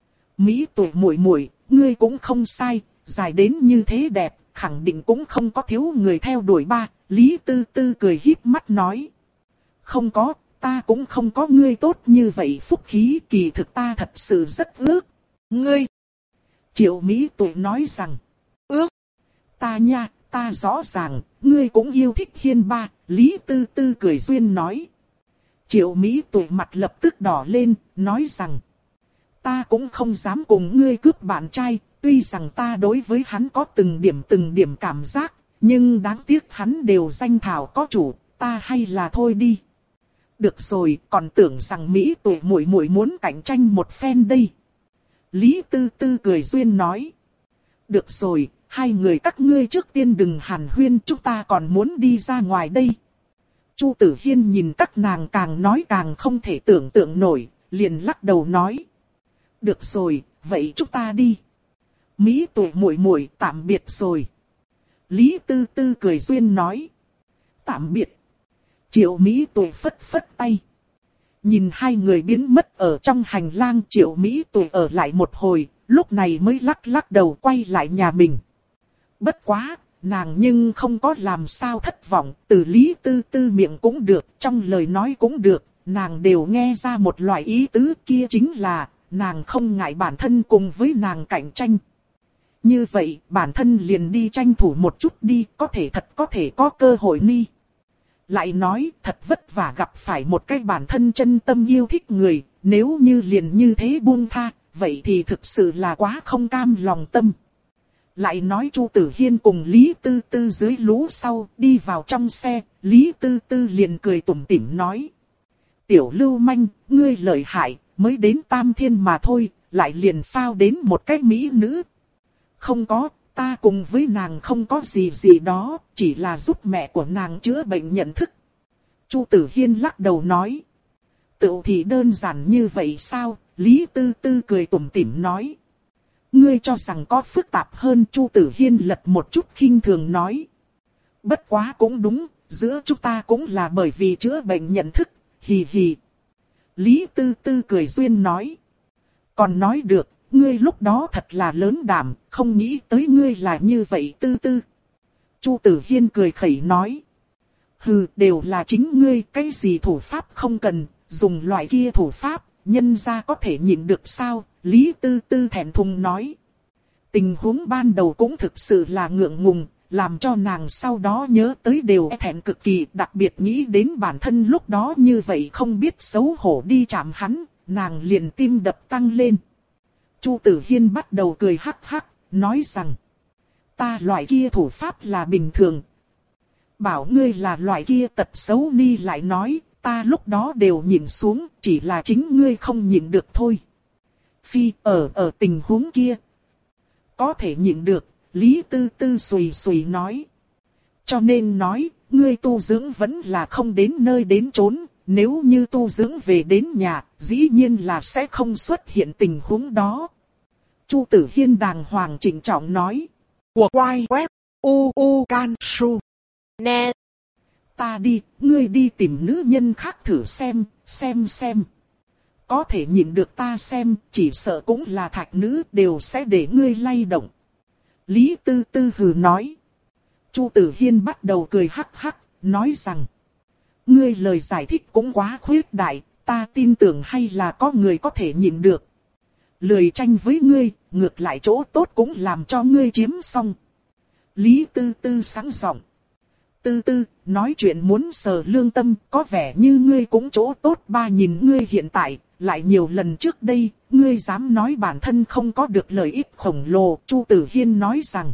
Mỹ Tuệ muội muội, ngươi cũng không sai, dài đến như thế đẹp, khẳng định cũng không có thiếu người theo đuổi ba. Lý Tư Tư cười híp mắt nói. Không có, ta cũng không có ngươi tốt như vậy phúc khí, kỳ thực ta thật sự rất ước. Ngươi. Triệu Mỹ Tuệ nói rằng. Ước. Ta nha, ta rõ ràng, ngươi cũng yêu thích Hiên ba. Lý Tư Tư cười duyên nói. Triệu Mỹ Tuệ mặt lập tức đỏ lên, nói rằng. Ta cũng không dám cùng ngươi cướp bạn trai, tuy rằng ta đối với hắn có từng điểm từng điểm cảm giác, nhưng đáng tiếc hắn đều danh thảo có chủ, ta hay là thôi đi. Được rồi, còn tưởng rằng Mỹ Tuệ muội muội muốn cạnh tranh một phen đây. Lý Tư Tư cười duyên nói. Được rồi, hai người các ngươi trước tiên đừng hàn huyên, chúng ta còn muốn đi ra ngoài đây. Chu Tử Hiên nhìn các nàng càng nói càng không thể tưởng tượng nổi, liền lắc đầu nói. Được rồi, vậy chúng ta đi. Mỹ Tuệ muội muội tạm biệt rồi. Lý Tư Tư cười duyên nói. Tạm biệt. Triệu Mỹ Tuệ phất phất tay. Nhìn hai người biến mất ở trong hành lang, Triệu Mỹ Tuệ ở lại một hồi, lúc này mới lắc lắc đầu quay lại nhà mình. Bất quá, nàng nhưng không có làm sao thất vọng, từ Lý Tư Tư miệng cũng được, trong lời nói cũng được, nàng đều nghe ra một loại ý tứ, kia chính là, nàng không ngại bản thân cùng với nàng cạnh tranh. Như vậy, bản thân liền đi tranh thủ một chút đi, có thể thật có thể có cơ hội đi. Lại nói, thật vất vả gặp phải một cái bản thân chân tâm yêu thích người, nếu như liền như thế buông tha, vậy thì thực sự là quá không cam lòng tâm. Lại nói Chu Tử Hiên cùng Lý Tư Tư dưới lũ sau, đi vào trong xe, Lý Tư Tư liền cười tủm tỉm nói. Tiểu lưu manh, ngươi lợi hại, mới đến Tam Thiên mà thôi, lại liền phao đến một cái mỹ nữ. Không có, ta cùng với nàng không có gì gì đó, chỉ là giúp mẹ của nàng chữa bệnh nhận thức. Chu Tử Hiên lắc đầu nói. Tự thì đơn giản như vậy sao? Lý Tư Tư cười tủm tỉm nói. Ngươi cho rằng có phức tạp hơn, Chu Tử Hiên lật một chút khinh thường nói. Bất quá cũng đúng, giữa chúng ta cũng là bởi vì chữa bệnh nhận thức, hì hì. Lý Tư Tư cười duyên nói. Còn nói được, ngươi lúc đó thật là lớn đảm, không nghĩ tới ngươi là như vậy Tư Tư. Chu Tử Hiên cười khẩy nói. Hừ, đều là chính ngươi, cái gì thủ pháp không cần, dùng loại kia thủ pháp, nhân ra có thể nhịn được sao, Lý Tư Tư thẹn thùng nói. Tình huống ban đầu cũng thực sự là ngượng ngùng, làm cho nàng sau đó nhớ tới đều thẹn cực kỳ, đặc biệt nghĩ đến bản thân lúc đó như vậy không biết xấu hổ đi chạm hắn, nàng liền tim đập tăng lên. Chu Tử Hiên bắt đầu cười hắc hắc, nói rằng, ta loại kia thủ pháp là bình thường. Bảo ngươi là loại kia tật xấu ni lại nói, ta lúc đó đều nhìn xuống, chỉ là chính ngươi không nhìn được thôi. Phi, ở ở tình huống kia, có thể nhịn được, Lý Tư Tư xùy xùy nói. Cho nên nói, ngươi tu dưỡng vẫn là không đến nơi đến chốn, nếu như tu dưỡng về đến nhà, dĩ nhiên là sẽ không xuất hiện tình huống đó. Chu Tử Hiên đàng hoàng trịnh trọng nói. Của quay web, u u can su. Nè. Ta đi, ngươi đi tìm nữ nhân khác thử xem, xem xem. Có thể nhìn được ta xem, chỉ sợ cũng là thạch nữ đều sẽ để ngươi lay động. Lý Tư Tư hừ nói. Chu Tử Hiên bắt đầu cười hắc hắc, nói rằng. Ngươi lời giải thích cũng quá khuyết đại, ta tin tưởng hay là có người có thể nhìn được. Lười tranh với ngươi, ngược lại chỗ tốt cũng làm cho ngươi chiếm xong. Lý Tư Tư sáng giọng. Tư Tư, nói chuyện muốn sờ lương tâm, có vẻ như ngươi cũng chỗ tốt ba nhìn ngươi hiện tại, lại nhiều lần trước đây, ngươi dám nói bản thân không có được lợi ích khổng lồ, Chu Tử Hiên nói rằng.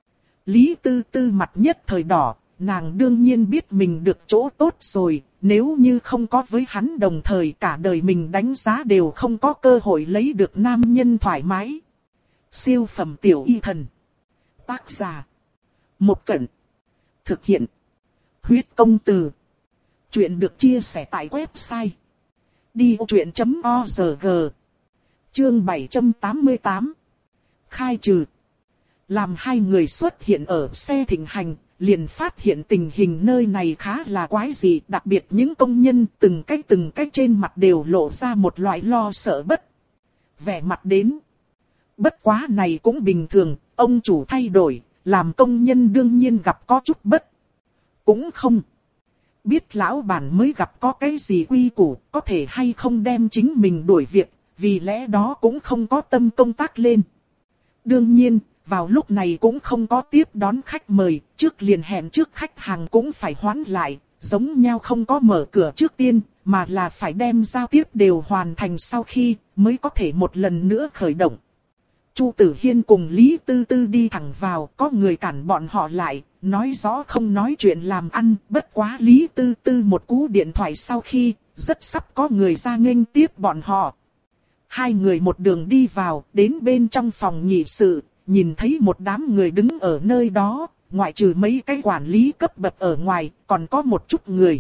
Lý Tư Tư mặt nhất thời đỏ, nàng đương nhiên biết mình được chỗ tốt rồi, nếu như không có với hắn đồng thời cả đời mình đánh giá đều không có cơ hội lấy được nam nhân thoải mái. Siêu phẩm tiểu y thần. Tác giả. Một Cẩn. Thực hiện. Huyết công từ. Chuyện được chia sẻ tại website. đi ô chuyện chấm org. Chương bảy trăm tám mươi tám. Khai trừ. Làm hai người xuất hiện ở xe thịnh hành, liền phát hiện tình hình nơi này khá là quái dị, đặc biệt những công nhân từng cái từng cái trên mặt đều lộ ra một loại lo sợ bất. Vẻ mặt đến. Bất quá này cũng bình thường, ông chủ thay đổi, làm công nhân đương nhiên gặp có chút bất. Cũng không. Biết lão bản mới gặp có cái gì quy củ, có thể hay không đem chính mình đuổi việc, vì lẽ đó cũng không có tâm công tác lên. Đương nhiên, vào lúc này cũng không có tiếp đón khách mời, trước liền hẹn trước khách hàng cũng phải hoãn lại, giống nhau không có mở cửa trước tiên, mà là phải đem giao tiếp đều hoàn thành sau khi, mới có thể một lần nữa khởi động. Chu Tử Hiên cùng Lý Tư Tư đi thẳng vào, có người cản bọn họ lại, nói rõ không nói chuyện làm ăn, bất quá Lý Tư Tư một cú điện thoại sau khi, rất sắp có người ra nghênh tiếp bọn họ. Hai người một đường đi vào, đến bên trong phòng nghị sự, nhìn thấy một đám người đứng ở nơi đó, ngoại trừ mấy cái quản lý cấp bậc ở ngoài, còn có một chút người.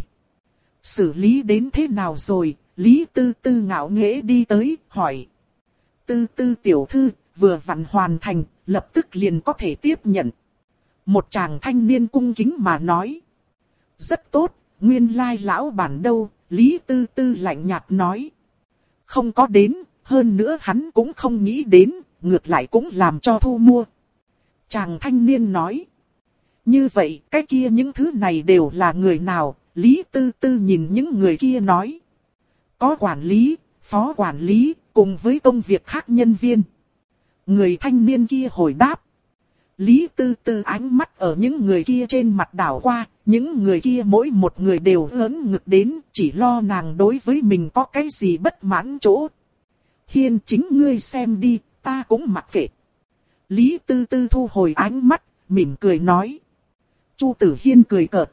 Xử lý đến thế nào rồi? Lý Tư Tư ngạo nghễ đi tới, hỏi. Tư Tư tiểu thư, vừa vặn hoàn thành, lập tức liền có thể tiếp nhận. Một chàng thanh niên cung kính mà nói. Rất tốt, nguyên lai lão bản đâu, Lý Tư Tư lạnh nhạt nói. Không có đến, hơn nữa hắn cũng không nghĩ đến, ngược lại cũng làm cho thu mua. Chàng thanh niên nói. Như vậy, cái kia những thứ này đều là người nào? Lý Tư Tư nhìn những người kia nói. Có quản lý, phó quản lý, cùng với công việc khác nhân viên. Người thanh niên kia hồi đáp. Lý Tư Tư ánh mắt ở những người kia trên mặt đảo qua, những người kia mỗi một người đều ớn ngực đến, chỉ lo nàng đối với mình có cái gì bất mãn chỗ. Hiên chính ngươi xem đi, ta cũng mặc kệ. Lý Tư Tư thu hồi ánh mắt, mỉm cười nói. Chu Tử Hiên cười cợt.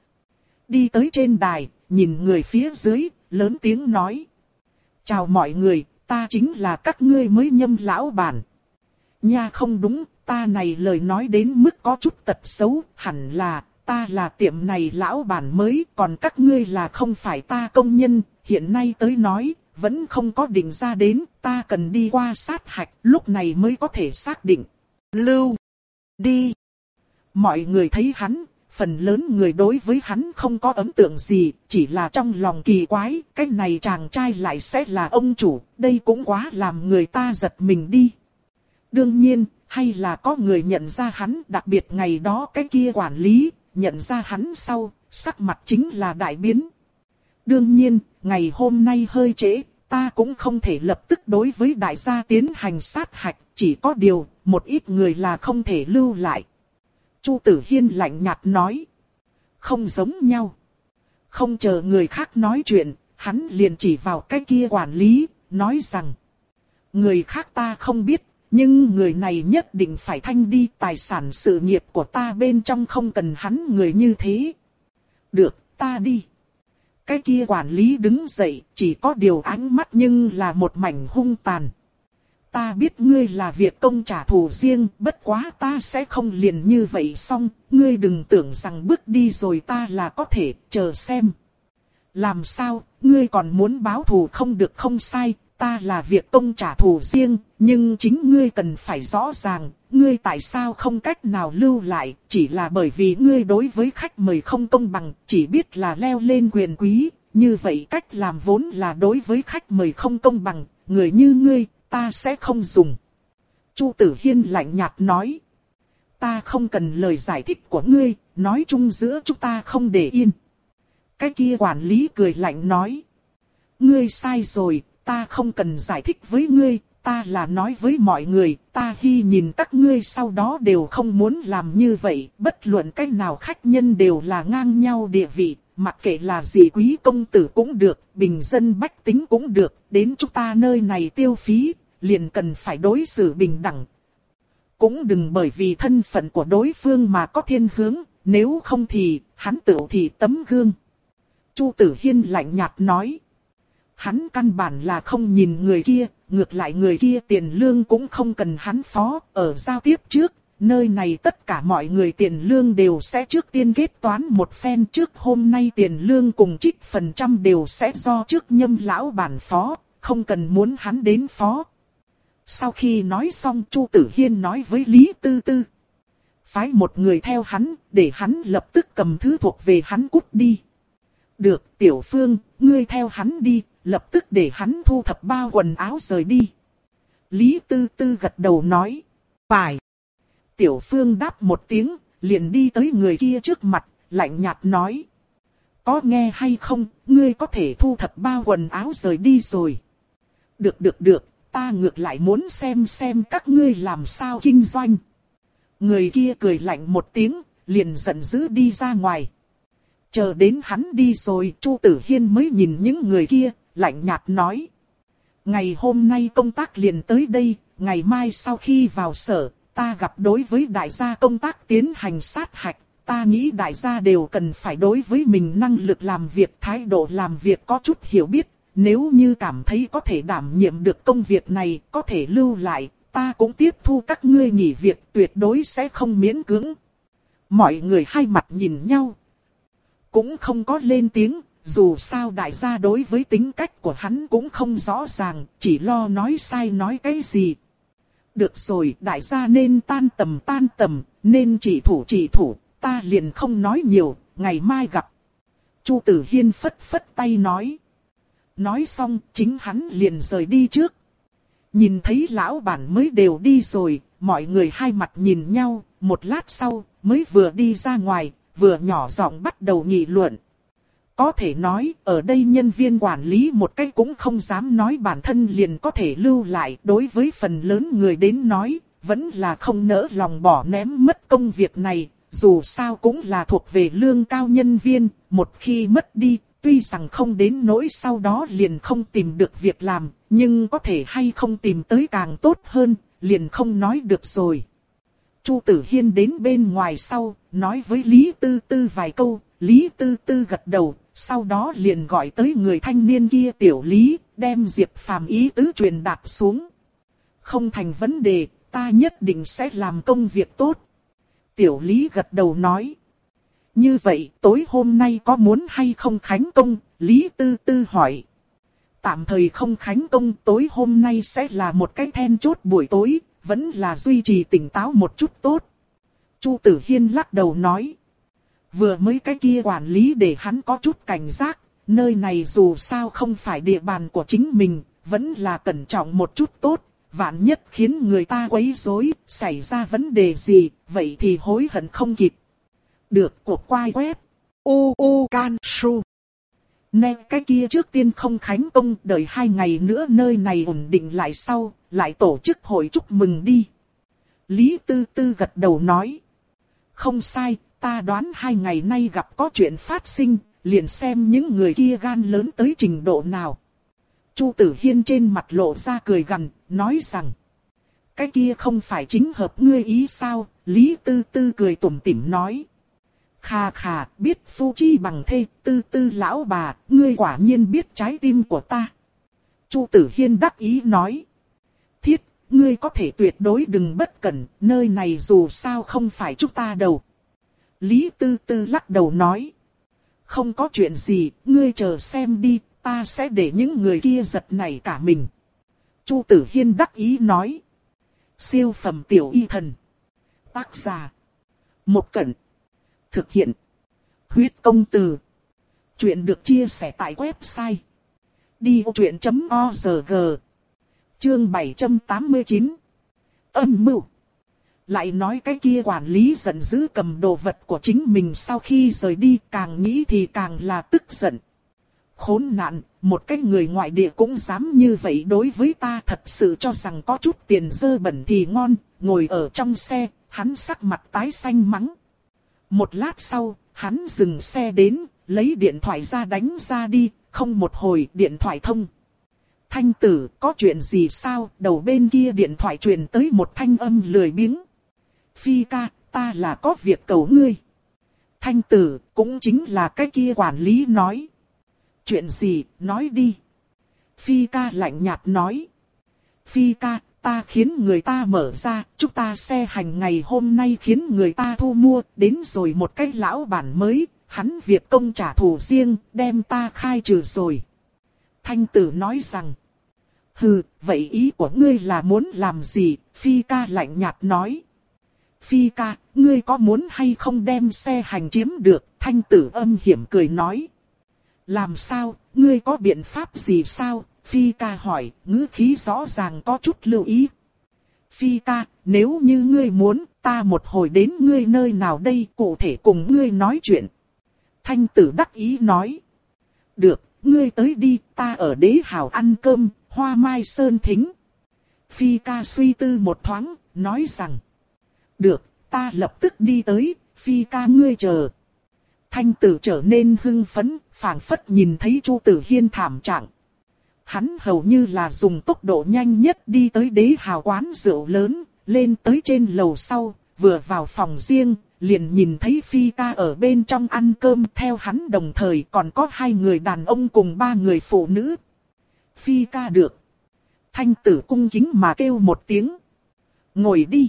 Đi tới trên đài, nhìn người phía dưới, lớn tiếng nói. Chào mọi người, ta chính là các ngươi mới nhâm lão bản. Nha không đúng, ta này lời nói đến mức có chút tật xấu, hẳn là, ta là tiệm này lão bản mới, còn các ngươi là không phải ta công nhân, hiện nay tới nói, vẫn không có định ra đến, ta cần đi qua sát hạch, lúc này mới có thể xác định. Lưu, đi. Mọi người thấy hắn, phần lớn người đối với hắn không có ấn tượng gì, chỉ là trong lòng kỳ quái, cái này chàng trai lại sẽ là ông chủ, đây cũng quá làm người ta giật mình đi. Đương nhiên, hay là có người nhận ra hắn, đặc biệt ngày đó cái kia quản lý, nhận ra hắn sau, sắc mặt chính là đại biến. Đương nhiên, ngày hôm nay hơi trễ, ta cũng không thể lập tức đối với đại gia tiến hành sát hạch, chỉ có điều, một ít người là không thể lưu lại. Chu Tử Hiên lạnh nhạt nói. Không giống nhau. Không chờ người khác nói chuyện, hắn liền chỉ vào cái kia quản lý, nói rằng. Người khác ta không biết, nhưng người này nhất định phải thanh đi, tài sản sự nghiệp của ta bên trong không cần hắn người như thế. Được, ta đi. Cái kia quản lý đứng dậy, chỉ có điều ánh mắt nhưng là một mảnh hung tàn. Ta biết ngươi là việc công trả thù riêng, bất quá ta sẽ không liền như vậy xong, ngươi đừng tưởng rằng bước đi rồi ta là có thể, chờ xem. Làm sao, ngươi còn muốn báo thù không được không sai, ta là việc công trả thù riêng, nhưng chính ngươi cần phải rõ ràng, ngươi tại sao không cách nào lưu lại, chỉ là bởi vì ngươi đối với khách mời không công bằng, chỉ biết là leo lên quyền quý, như vậy cách làm vốn là đối với khách mời không công bằng, người như ngươi, ta sẽ không dùng. Chu Tử Hiên lạnh nhạt nói. Ta không cần lời giải thích của ngươi, nói chung giữa chúng ta không để yên. Cái kia quản lý cười lạnh nói. Ngươi sai rồi, ta không cần giải thích với ngươi, ta là nói với mọi người, ta khi nhìn các ngươi sau đó đều không muốn làm như vậy, bất luận cách nào khách nhân đều là ngang nhau địa vị, mặc kệ là gì quý công tử cũng được, bình dân bách tính cũng được, đến chúng ta nơi này tiêu phí, liền cần phải đối xử bình đẳng. Cũng đừng bởi vì thân phận của đối phương mà có thiên hướng, nếu không thì, hắn tự thì tấm gương. Chu Tử Hiên lạnh nhạt nói. Hắn căn bản là không nhìn người kia, ngược lại người kia tiền lương cũng không cần hắn phó, ở giao tiếp trước, nơi này tất cả mọi người tiền lương đều sẽ trước tiên kết toán một phen trước, hôm nay tiền lương cùng trích phần trăm đều sẽ do trước nhâm lão bản phó, không cần muốn hắn đến phó. Sau khi nói xong Chu Tử Hiên nói với Lý Tư Tư. Phái một người theo hắn, để hắn lập tức cầm thứ thuộc về hắn cút đi. Được, Tiểu Phương, ngươi theo hắn đi, lập tức để hắn thu thập bao quần áo rời đi. Lý Tư Tư gật đầu nói. Phải. Tiểu Phương đáp một tiếng, liền đi tới người kia trước mặt, lạnh nhạt nói. Có nghe hay không, ngươi có thể thu thập bao quần áo rời đi rồi. Được được được, ta ngược lại muốn xem xem các ngươi làm sao kinh doanh. Người kia cười lạnh một tiếng, liền giận dữ đi ra ngoài. Chờ đến hắn đi rồi, Chu Tử Hiên mới nhìn những người kia, lạnh nhạt nói. Ngày hôm nay công tác liền tới đây, ngày mai sau khi vào sở, ta gặp đối với đại gia công tác tiến hành sát hạch. Ta nghĩ đại gia đều cần phải đối với mình năng lực làm việc, thái độ làm việc có chút hiểu biết. Nếu như cảm thấy có thể đảm nhiệm được công việc này, có thể lưu lại, ta cũng tiếp thu các ngươi nghỉ việc, tuyệt đối sẽ không miễn cưỡng. Mọi người hai mặt nhìn nhau, cũng không có lên tiếng, dù sao đại gia đối với tính cách của hắn cũng không rõ ràng, chỉ lo nói sai nói cái gì. Được rồi, đại gia nên tan tầm tan tầm, nên chỉ thủ chỉ thủ, ta liền không nói nhiều, ngày mai gặp. Chu Tử Hiên phất phất tay nói. Nói xong chính hắn liền rời đi trước. Nhìn thấy lão bản mới đều đi rồi, mọi người hai mặt nhìn nhau, một lát sau mới vừa đi ra ngoài, vừa nhỏ giọng bắt đầu nghị luận. Có thể nói, ở đây nhân viên quản lý một cách cũng không dám nói bản thân liền có thể lưu lại. Đối với phần lớn người đến nói, vẫn là không nỡ lòng bỏ ném mất công việc này. Dù sao cũng là thuộc về lương cao nhân viên, một khi mất đi, tuy rằng không đến nỗi sau đó liền không tìm được việc làm, nhưng có thể hay không tìm tới càng tốt hơn, liền không nói được rồi. Chu Tử Hiên đến bên ngoài sau, nói với Lý Tư Tư vài câu, Lý Tư Tư gật đầu, sau đó liền gọi tới người thanh niên kia tiểu Lý, đem Diệp Phàm ý tứ truyền đạt xuống. Không thành vấn đề, ta nhất định sẽ làm công việc tốt. Tiểu Lý gật đầu nói. Như vậy, tối hôm nay có muốn hay không khánh công? Lý Tư Tư hỏi. Tạm thời không khánh công, tối hôm nay sẽ là một cái then chốt buổi tối, vẫn là duy trì tỉnh táo một chút tốt. Chu Tử Hiên lắc đầu nói. Vừa mới cái kia quản lý để hắn có chút cảnh giác, nơi này dù sao không phải địa bàn của chính mình, vẫn là cẩn trọng một chút tốt. Vạn nhất khiến người ta quấy rối, xảy ra vấn đề gì, vậy thì hối hận không kịp. Được, cuộc quay web. u u can su. Nè cái kia trước tiên không khánh công, đợi hai ngày nữa nơi này ổn định lại sau, lại tổ chức hội chúc mừng đi. Lý Tư Tư gật đầu nói. Không sai, ta đoán hai ngày nay gặp có chuyện phát sinh, liền xem những người kia gan lớn tới trình độ nào. Chu Tử Hiên trên mặt lộ ra cười gằn, nói rằng. Cái kia không phải chính hợp ngươi ý sao? Lý Tư Tư cười tủm tỉm nói. Khà khà, biết phu chi bằng thê, Tư Tư lão bà, ngươi quả nhiên biết trái tim của ta. Chu Tử Hiên đắc ý nói. Thiết, ngươi có thể tuyệt đối đừng bất cẩn, nơi này dù sao không phải chúng ta đâu. Lý Tư Tư lắc đầu nói. Không có chuyện gì, ngươi chờ xem đi, ta sẽ để những người kia giật nảy cả mình. Chu Tử Hiên đắc ý nói. Siêu phẩm tiểu y thần. Tác giả. Một Cẩn. Thực hiện. Huyết công từ. Chuyện được chia sẻ tại website. đi vô chuyện chấm org. Chương bảy trăm tám mươi chín. Âm mưu. Lại nói cái kia quản lý giận dữ cầm đồ vật của chính mình sau khi rời đi, càng nghĩ thì càng là tức giận. Khốn nạn, một cái người ngoại địa cũng dám như vậy đối với ta, thật sự cho rằng có chút tiền dơ bẩn thì ngon. Ngồi ở trong xe, hắn sắc mặt tái xanh mắng. Một lát sau, hắn dừng xe đến, lấy điện thoại ra đánh ra đi, không một hồi điện thoại thông. Thanh tử, có chuyện gì sao? Đầu bên kia điện thoại truyền tới một thanh âm lười biếng. Phi ca, ta là có việc cầu ngươi. Thanh tử, cũng chính là cái kia quản lý nói. Chuyện gì, nói đi. Phi ca lạnh nhạt nói. Phi ca, ta khiến người ta mở ra, chúng ta xe hành ngày hôm nay khiến người ta thu mua, đến rồi một cái lão bản mới, hắn việc công trả thù riêng, đem ta khai trừ rồi. Thanh tử nói rằng. Hừ, vậy ý của ngươi là muốn làm gì? Phi ca lạnh nhạt nói. Phi ca, ngươi có muốn hay không đem xe hành chiếm được? Thanh tử âm hiểm cười nói. Làm sao, ngươi có biện pháp gì sao? Phi ca hỏi, ngữ khí rõ ràng có chút lưu ý. Phi ca, nếu như ngươi muốn, ta một hồi đến ngươi nơi nào đây cụ thể cùng ngươi nói chuyện. Thanh tử đắc ý nói. Được, ngươi tới đi, ta ở Đế Hào ăn cơm, Hoa Mai Sơn Thính. Phi ca suy tư một thoáng, nói rằng. Được, ta lập tức đi tới, Phi ca ngươi chờ. Thanh tử trở nên hưng phấn, phảng phất nhìn thấy Chu Tử Hiên thảm trạng. Hắn hầu như là dùng tốc độ nhanh nhất đi tới Đế Hào quán rượu lớn, lên tới trên lầu sau, vừa vào phòng riêng, liền nhìn thấy Phi ca ở bên trong ăn cơm, theo hắn đồng thời còn có hai người đàn ông cùng ba người phụ nữ. Phi ca được. Thanh tử cung kính mà kêu một tiếng. Ngồi đi.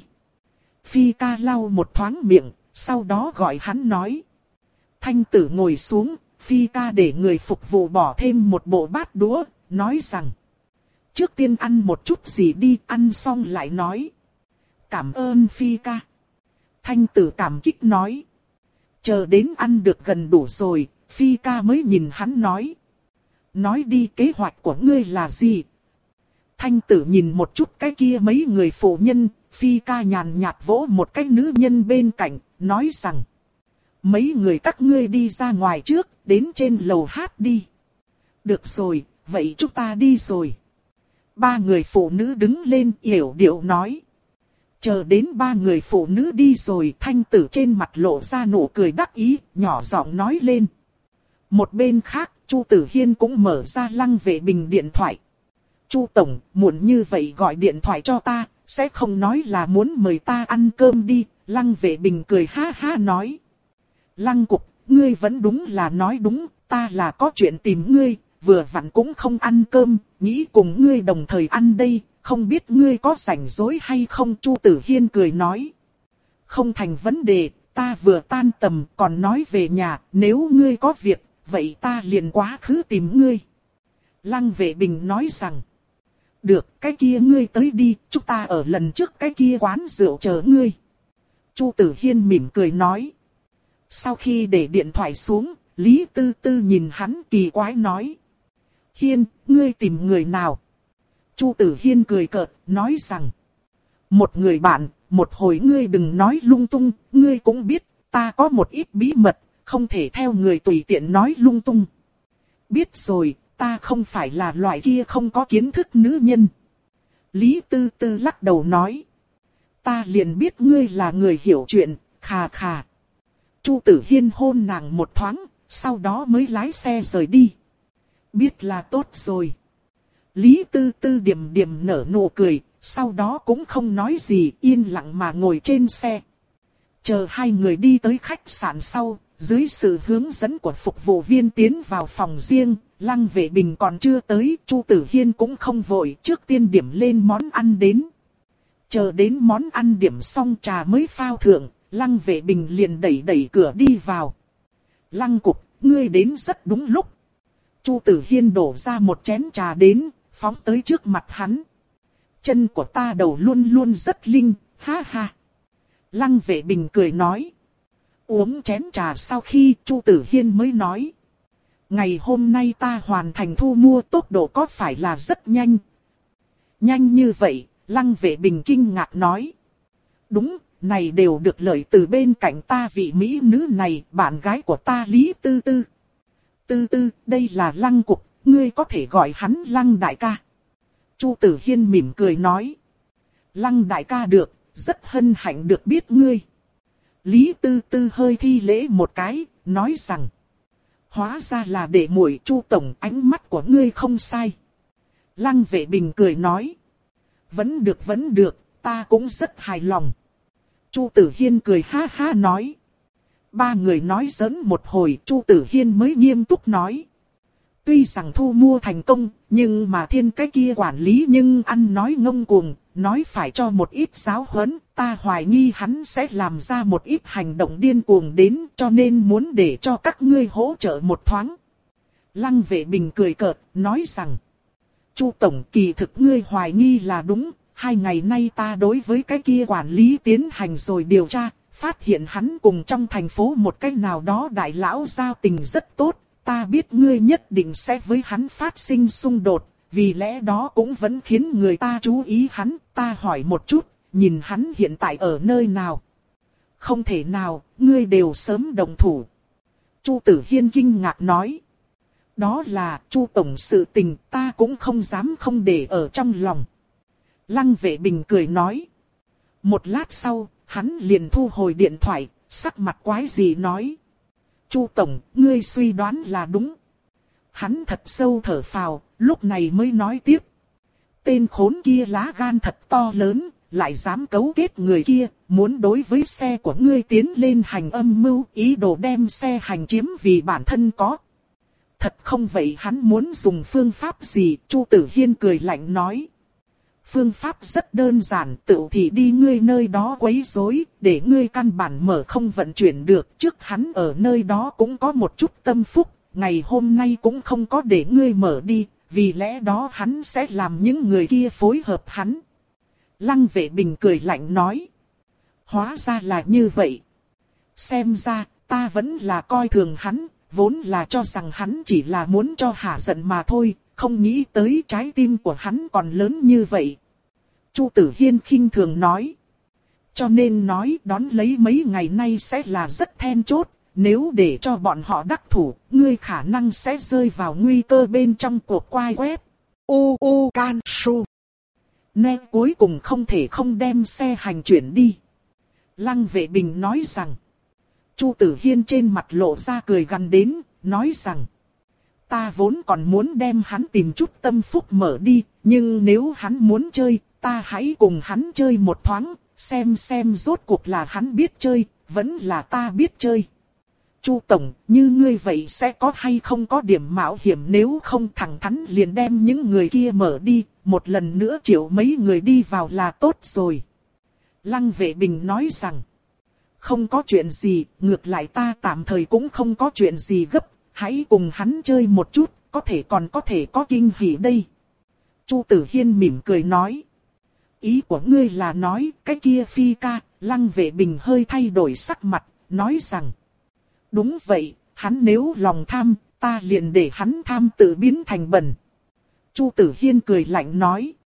Phi ca lau một thoáng miệng, sau đó gọi hắn nói. Thanh tử ngồi xuống, Phi ca để người phục vụ bỏ thêm một bộ bát đũa, nói rằng. Trước tiên ăn một chút gì đi, ăn xong lại nói. Cảm ơn Phi ca. Thanh tử cảm kích nói. Chờ đến ăn được gần đủ rồi, Phi ca mới nhìn hắn nói. Nói đi, kế hoạch của ngươi là gì? Thanh tử nhìn một chút cái kia mấy người phụ nhân, Phi ca nhàn nhạt vỗ một cái nữ nhân bên cạnh, nói rằng. Mấy người các ngươi đi ra ngoài trước, đến trên lầu hát đi. Được rồi, vậy chúng ta đi rồi. Ba người phụ nữ đứng lên yểu điệu nói. Chờ đến ba người phụ nữ đi rồi, thanh tử trên mặt lộ ra nụ cười đắc ý, nhỏ giọng nói lên. Một bên khác, Chu Tử Hiên cũng mở ra Lăng Vệ Bình điện thoại. Chu tổng, muộn như vậy gọi điện thoại cho ta, sẽ không nói là muốn mời ta ăn cơm đi. Lăng Vệ Bình cười ha ha nói. Lăng cục, ngươi vẫn đúng là nói đúng, ta là có chuyện tìm ngươi, vừa vặn cũng không ăn cơm, nghĩ cùng ngươi đồng thời ăn đây, không biết ngươi có rảnh rỗi hay không? Chu Tử Hiên cười nói. Không thành vấn đề, ta vừa tan tầm còn nói về nhà, nếu ngươi có việc, vậy ta liền quá khứ tìm ngươi. Lăng Vệ Bình nói rằng. Được, cái kia ngươi tới đi, chúng ta ở lần trước cái kia quán rượu chờ ngươi. Chu Tử Hiên mỉm cười nói. Sau khi để điện thoại xuống, Lý Tư Tư nhìn hắn kỳ quái nói. Hiên, ngươi tìm người nào? Chu Tử Hiên cười cợt, nói rằng. Một người bạn, một hồi ngươi đừng nói lung tung, ngươi cũng biết, ta có một ít bí mật, không thể theo người tùy tiện nói lung tung. Biết rồi, ta không phải là loại kia không có kiến thức nữ nhân. Lý Tư Tư lắc đầu nói. Ta liền biết ngươi là người hiểu chuyện, khà khà. Chu Tử Hiên hôn nàng một thoáng, sau đó mới lái xe rời đi. Biết là tốt rồi. Lý Tư Tư điềm điềm nở nụ cười, sau đó cũng không nói gì, yên lặng mà ngồi trên xe. Chờ hai người đi tới khách sạn sau, dưới sự hướng dẫn của phục vụ viên tiến vào phòng riêng, Lăng Vệ Bình còn chưa tới, Chu Tử Hiên cũng không vội, trước tiên điểm lên món ăn đến. Chờ đến món ăn điểm xong trà mới phao thượng, Lăng Vệ Bình liền đẩy đẩy cửa đi vào. Lăng cục, ngươi đến rất đúng lúc. Chu Tử Hiên đổ ra một chén trà đến, phóng tới trước mặt hắn. Chân của ta đầu luôn luôn rất linh, ha ha. Lăng Vệ Bình cười nói. Uống chén trà sau khi Chu Tử Hiên mới nói. Ngày hôm nay ta hoàn thành thu mua, tốc độ có phải là rất nhanh? Nhanh như vậy, Lăng Vệ Bình kinh ngạc nói. Đúng, này đều được lợi từ bên cạnh ta vị mỹ nữ này, bạn gái của ta Lý Tư Tư. Tư Tư, đây là Lăng cục, ngươi có thể gọi hắn Lăng đại ca. Chu Tử Hiên mỉm cười nói. Lăng đại ca được, rất hân hạnh được biết ngươi. Lý Tư Tư hơi thi lễ một cái, nói rằng. Hóa ra là để muội Chu tổng, ánh mắt của ngươi không sai. Lăng Vệ Bình cười nói. Vẫn được vẫn được, ta cũng rất hài lòng. Chu Tử Hiên cười ha ha nói. Ba người nói giỡn một hồi, Chu Tử Hiên mới nghiêm túc nói. Tuy rằng thu mua thành công, nhưng mà thiên cái kia quản lý nhưng ăn nói ngông cuồng, nói phải cho một ít giáo huấn, ta hoài nghi hắn sẽ làm ra một ít hành động điên cuồng đến, cho nên muốn để cho các ngươi hỗ trợ một thoáng. Lăng Vệ Bình cười cợt, nói rằng. Chu tổng, kỳ thực ngươi hoài nghi là đúng, hai ngày nay ta đối với cái kia quản lý tiến hành rồi điều tra, phát hiện hắn cùng trong thành phố một cái nào đó đại lão giao tình rất tốt. Ta biết ngươi nhất định sẽ với hắn phát sinh xung đột, vì lẽ đó cũng vẫn khiến người ta chú ý hắn. Ta hỏi một chút, nhìn hắn hiện tại ở nơi nào? Không thể nào, ngươi đều sớm đồng thủ. Chu Tử Hiên kinh ngạc nói. Đó là Chu tổng sự tình, ta cũng không dám không để ở trong lòng. Lăng Vệ Bình cười nói. Một lát sau, hắn liền thu hồi điện thoại, sắc mặt quái gì nói. Chu tổng, ngươi suy đoán là đúng. Hắn thật sâu thở phào, lúc này mới nói tiếp. Tên khốn kia lá gan thật to lớn, lại dám cấu kết người kia, muốn đối với xe của ngươi tiến lên hành âm mưu, ý đồ đem xe hành chiếm vì bản thân có. Thật không vậy hắn muốn dùng phương pháp gì? Chu Tử Hiên cười lạnh nói. Phương pháp rất đơn giản, tự thì đi ngươi nơi đó quấy rối, để ngươi căn bản mở không vận chuyển được. Trước hắn ở nơi đó cũng có một chút tâm phúc, ngày hôm nay cũng không có để ngươi mở đi, vì lẽ đó hắn sẽ làm những người kia phối hợp hắn. Lăng Vệ Bình cười lạnh nói. Hóa ra là như vậy. Xem ra, ta vẫn là coi thường hắn, vốn là cho rằng hắn chỉ là muốn cho hả giận mà thôi, không nghĩ tới trái tim của hắn còn lớn như vậy. Chu Tử Hiên khinh thường nói. Cho nên nói đón lấy mấy ngày nay sẽ là rất then chốt, nếu để cho bọn họ đắc thủ, ngươi khả năng sẽ rơi vào nguy cơ bên trong cuộc quay web. U U Can Su. Nè cuối cùng không thể không đem xe hành chuyển đi. Lăng Vệ Bình nói rằng. Chu Tử Hiên trên mặt lộ ra cười gằn đến, nói rằng. Ta vốn còn muốn đem hắn tìm chút tâm phúc mở đi, nhưng nếu hắn muốn chơi, ta hãy cùng hắn chơi một thoáng, xem xem rốt cuộc là hắn biết chơi, vẫn là ta biết chơi. Chu Tổng, như ngươi vậy sẽ có hay không có điểm mạo hiểm, nếu không thẳng thắn liền đem những người kia mở đi, một lần nữa triệu mấy người đi vào là tốt rồi. Lăng Vệ Bình nói rằng, không có chuyện gì, ngược lại ta tạm thời cũng không có chuyện gì gấp, hãy cùng hắn chơi một chút, có thể còn có thể có kinh hỉ đây. Chu Tử Hiên mỉm cười nói. Ý của ngươi là nói cái kia Phi ca. Lăng Vệ Bình hơi thay đổi sắc mặt, nói rằng. Đúng vậy, hắn nếu lòng tham, ta liền để hắn tham tự biến thành bẩn. Chu Tử Hiên cười lạnh nói.